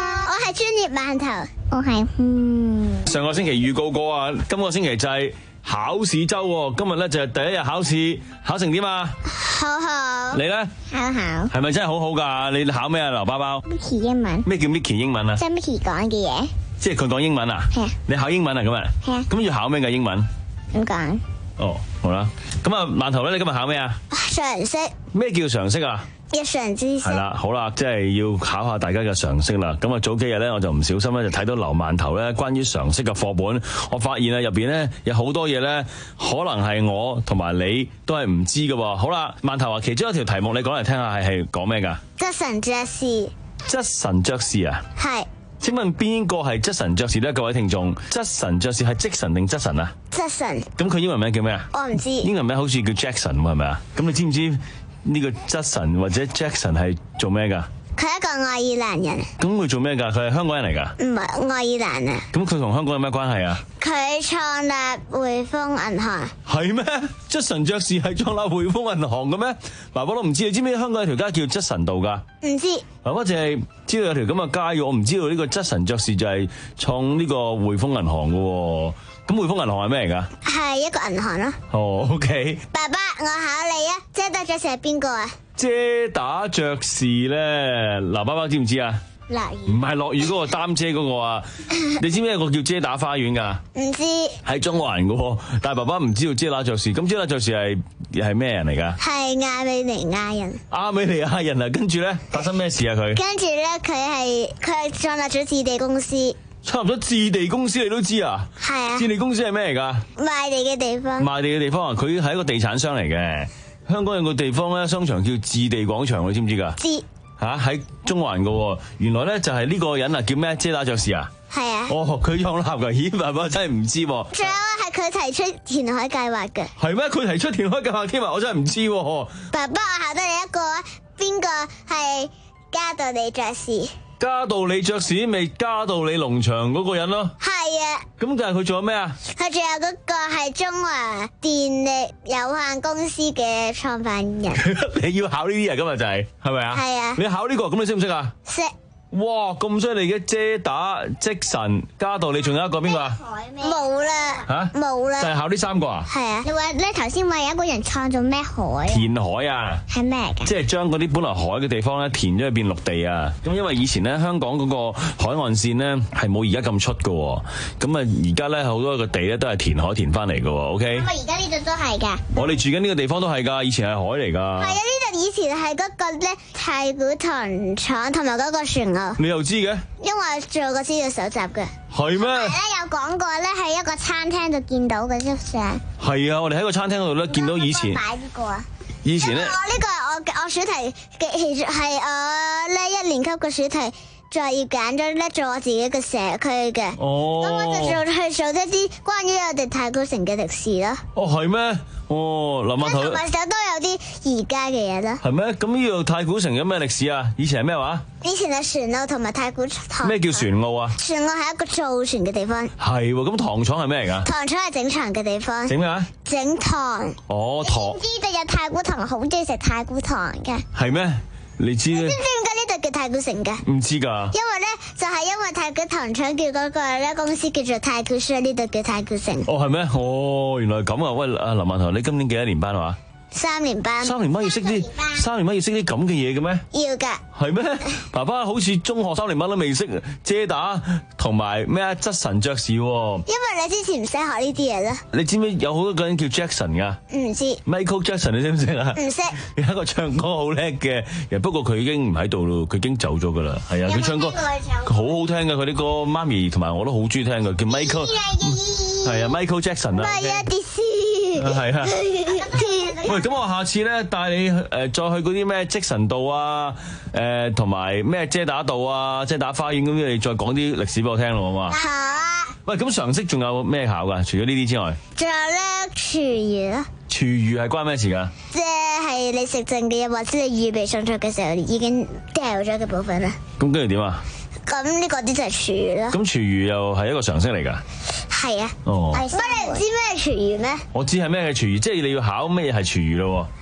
係專業饅頭，我係嗯。 上個星期預告過啊，今個星期就係考試周喎，今日咧就係第一日考試，考成點啊？ 好好。 你咧？ 好好。 係咪真係好好㗎？你考咩啊，劉包包 Mickey 英文。 咩叫 Mickey 英文啊？ 即係 Mickey 講嘅嘢。 即係佢講英文啊？ 係啊。 你考英文啊？咁啊？ 係啊。 咁要考咩嘅英文？ 點講？ 哦，好啦。咁啊，饅頭咧，你今日考咩啊？ 常識。 咩叫常識啊？ 日常知識。 係啦，好啦，即係要考下大家嘅常識啦。咁啊，早幾日咧，我就唔小心咧就睇到劉饅頭咧關於常識嘅課本，我發現啊入邊咧有好多嘢咧，可能係我同埋你都係唔知嘅。好啦，饅頭啊，其中一條題目你講嚟聽下係係講咩噶？ 則臣爵士。 則臣爵士啊？係。請問邊個係則臣爵士咧？各位聽眾，則臣爵士係即臣定則臣啊？ 則臣。 咁佢英文名叫咩啊？ 我唔知。 英文名好似叫 Jackson 係咪啊？咁你知唔知呢個則臣或者 Jackson 係做咩噶？ 佢係一個愛爾蘭人。 咁佢做咩噶？佢係香港人嚟噶？唔係愛爾蘭啊。 咁佢同香港有咩關係啊？ 佢創立匯豐銀行。 係咩？則臣爵士係創立匯豐銀行嘅咩？爸爸都唔知。你知唔知香港有條街叫則臣道噶？ 唔知。 爸爸淨係知道有條咁嘅街，我唔知道呢個則臣爵士就係創呢個匯豐銀行嘅。咁匯豐銀行係咩嚟噶？係一個銀行咯。哦 ，OK。 爸爸，我考你啊，遮打爵士係邊個啊？ 遮打爵士咧，嗱，爸爸知唔知啊？ 落雨。 唔係落雨嗰個擔遮嗰個啊？你知唔知有個叫遮打花園噶？ 唔知。 喺中環嘅，但係爸爸唔知道遮打爵士。咁遮打爵士係係咩人嚟噶？ 係亞美尼亞人。 亞美尼亞人啊，跟住咧發生咩事啊？佢跟住咧，佢係佢係創立咗置地公司。 差唔多置地公司你都知啊？係啊。置地公司係咩嚟噶？ 賣地嘅地方。 賣地嘅地方啊，佢係一個地產商嚟嘅。香港有個地方咧，商場叫置地廣場，你知唔知噶？知。吓，喺中環噶，原來咧就係呢個人啊，叫咩？遮打爵士啊？係啊。哦，佢創立噶，咦，爸爸真係唔知。仲有係佢提出填海計劃嘅。 係咩？佢提出填海計劃添啊？我真係唔知。 爸爸，我考得你一個啊，邊個係嘉道理爵士？ 嘉道理爵士咪嘉道理農場嗰個人咯。係啊。咁但係佢仲有咩啊？ 佢仲有嗰個係中華電力有限公司嘅創辦人。 你要考呢啲啊？今日就係，係咪啊？係啊。你考呢個，咁你識唔識啊？識。哇，咁犀利嘅遮打、則臣、嘉道理，仲有一個邊個啊？ 冇啦。吓？冇啦。 就係考呢三個啊？ 係啊。你話咧頭先話有一個人創造咩海？ 填海啊？係咩㗎？即係將嗰啲本來海嘅地方咧填咗去變陸地啊！咁因為以前咧香港嗰個海岸線咧係冇而家咁出㗎，咁啊而家咧好多個地咧都係填海填翻嚟㗎。OK。咁啊而家呢度都係㗎。我哋住緊呢個地方都係㗎，以前係海嚟㗎。係啊，呢度以前係嗰個咧太古糖廠同埋嗰個船塢。你又知嘅？因為做過資料搜集嘅。係咩？係咧有講過咧，喺一個餐廳度見到嘅張相。係啊，我哋喺個餐廳嗰度咧見到以前。買呢個啊？以前咧。我呢個係我我選題嘅，其實係我咧一年級嘅選題。作業揀咗咧做我自己嘅社區嘅，咁、oh. 我就做去做一啲關於我哋太古城嘅歷史啦。哦，係咩？哦，林饅頭同埋都有啲而家嘅嘢啦。係咩？咁呢度太古城有咩歷史啊？以前係咩話？以前係船澳同埋太古糖。咩叫船澳啊？船澳係一個造船嘅地方。係喎，咁糖廠係咩嚟噶？糖廠係整糖嘅地方。整咩啊？整糖。哦，糖。知道有太古糖，好中意食太古糖嘅。係咩？你知咧？你知唔知點解呢度叫太古城㗎？唔知㗎。因為咧，就係、是、因為太古糖廠叫嗰個咧公司叫做太古，所以呢度叫太古城。哦，係咩？哦，原來咁啊！喂，阿林饅頭，你今年幾多年班啊？三年班。三年班要識啲，三年班要識啲咁嘅嘢嘅咩？要㗎。係咩？爸爸好似中學三年班都未識遮打同埋咩啊？則臣爵士喎。因為你之前唔使學呢啲嘢啦。你知唔知有好多個人叫 Jackson 㗎？唔知。Michael Jackson 你識唔識啊？唔識。有一個唱歌好叻嘅人，不過佢已經唔喺度咯，佢已經走咗㗎啦。係啊，佢唱歌佢好好聽㗎，佢啲歌媽咪同埋我都好中意聽㗎，叫 Michael。係啊 ，Michael Jackson 啊。係啊，啲詩。係啊。喂，咁我下次咧帶你誒、呃、再去嗰啲咩則臣道啊，誒同埋咩遮打道啊、遮打花園咁，你再講啲歷史俾我聽咯，好嘛？好啊。喂，咁常識仲有咩考噶？除咗呢啲之外，仲有咧廚餘咯。廚餘係關咩事噶？即係你食剩嘅嘢，或者你預備上桌嘅時候已經掉咗嘅部分啦。咁跟住點啊？咁呢個啲就係廚餘啦。咁廚餘又係一個常識嚟噶？係啊。哦。不過你唔知咩係廚餘咩？我知係咩係廚餘，即係你要考咩係廚餘咯。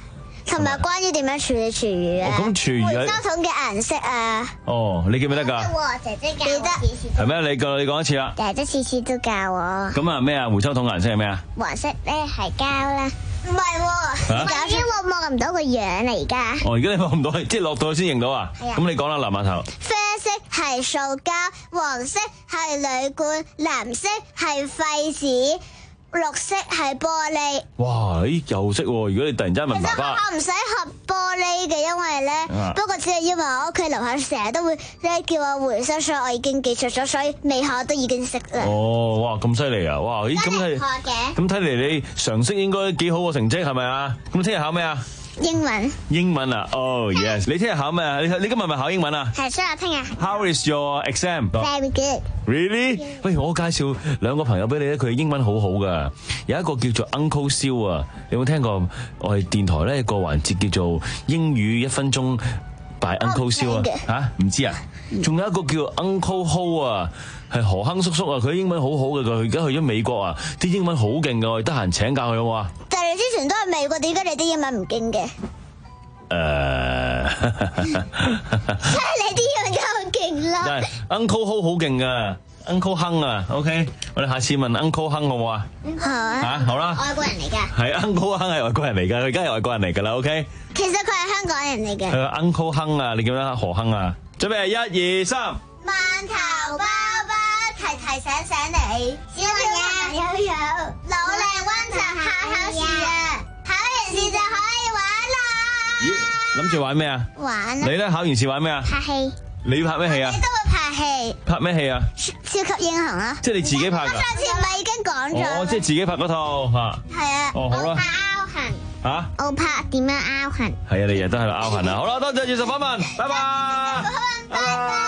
同埋關於點樣處理廚餘啊。 咁廚餘回收桶嘅顏色啊。 哦，你記唔記得㗎？ 姐姐教我。 係咩？你個你講一次啦。 姐姐次次都教我。 咁啊咩啊？回收桶顏色係咩啊？ 黃色咧係膠啦。唔係喎，搞因為我望唔到個樣嚟㗎。 哦，而家你望唔到，即係落到去先認到啊？係啊。咁你講啦，藍碼頭。 啡色係塑膠，黃色係鋁罐，藍色係廢紙，綠色係玻璃。哇！ 咦，又識喎！如果你突然之間問爸爸， 我唔使學玻璃嘅，因為咧，啊、不過只係因為我屋企樓下成日都會咧叫我回收，所以我已經記住咗，所以未學都已經識啦。哦， 哇，咁犀利啊！哇，咦，咁係咁睇嚟，你常識應該幾好嘅成績係咪啊？咁聽日考咩啊？ 英文。 英文啊，哦、oh, yes。你聽日考咩啊？你你今日咪考英文啊？ 係，所以我聽日。 How is your exam? Very good. Really? 喂，我介紹兩個朋友俾你咧，佢英文好好噶。有一個叫做 Uncle 蕭啊，你有冇聽過？我哋電台咧有個環節叫做英語一分鐘 by Uncle 蕭啊？吓，唔知啊？仲有一個叫 Uncle Ho 啊，係何亨叔叔啊，佢英文好好嘅，佢而家去咗美國啊，啲英文好勁噶，我哋得閒請教佢好唔好啊？ 但係你之前都係美國，點解你啲英文唔勁嘅？誒，即係你啲英文夠勁啦。 但係 Uncle Ho 好勁噶 ，Uncle 亨啊 ，OK， 我哋下次問 Uncle 亨好唔好啊？ 好啊。 吓，好啦。 外國人嚟㗎。 係 Uncle 亨係外國人嚟㗎，佢而家係外國人嚟㗎啦 ，OK。 其實佢係香港人嚟嘅。 係 Uncle 亨啊，你叫咩何亨啊？準備一二三。 饅頭包包提提醒醒你，小朋友有有努力溫習下考試啊！考完試就可以玩啦。 咦，諗住玩咩啊？ 玩。 你咧考完試玩咩啊？ 拍戲。 你拍咩戲啊？ 你都會拍戲。 拍咩戲啊？ 超級英雄啊！ 即係你自己拍㗎。 我上次唔係已經講咗？ 哦，即係自己拍嗰套嚇。 係啊。 哦，好啦。 我拍拗痕。 嚇？ 我拍點樣拗痕？ 係啊，你日日都喺度拗痕啊！好啦，多謝接受訪問，拜拜。拜拜。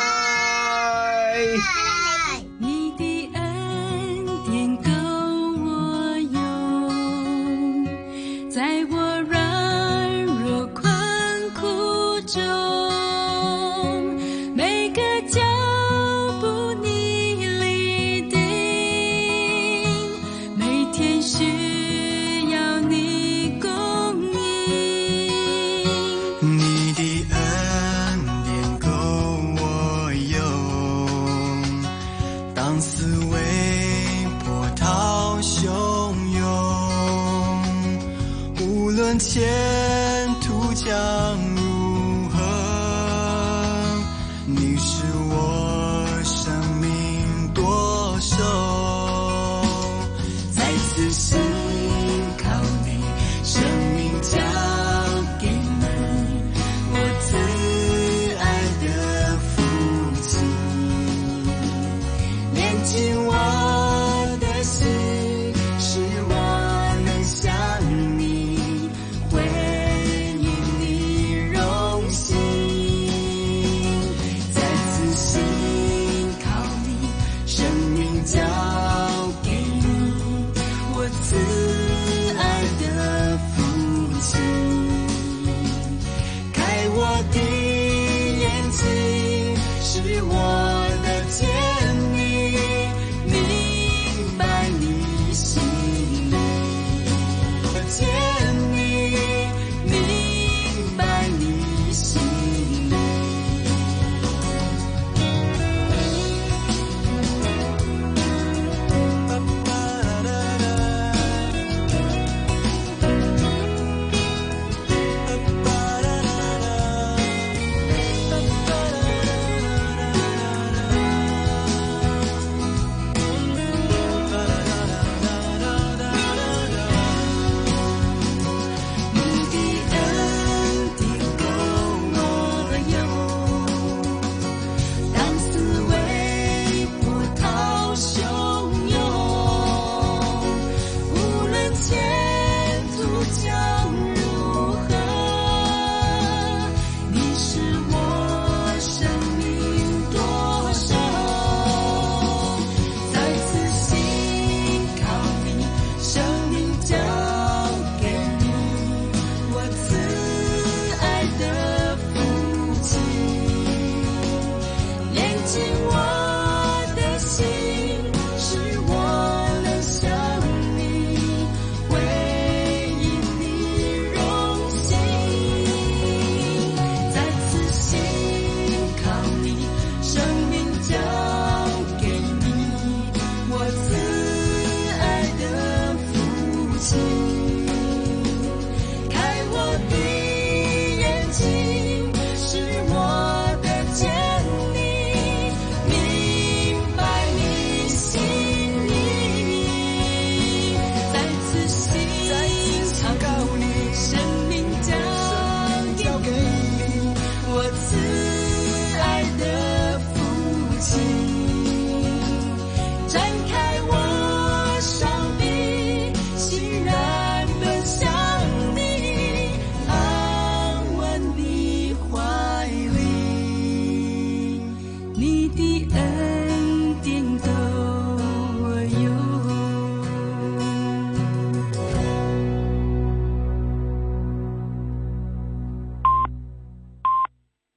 你的恩典夠我用，在我軟弱困苦中，每個腳步你立定，每天需要你供應，你的恩典夠我用，當思維波濤洶湧，無論前途將如何，你是我生命舵手，再次信靠你，生命交給你，我最愛的父親，年輕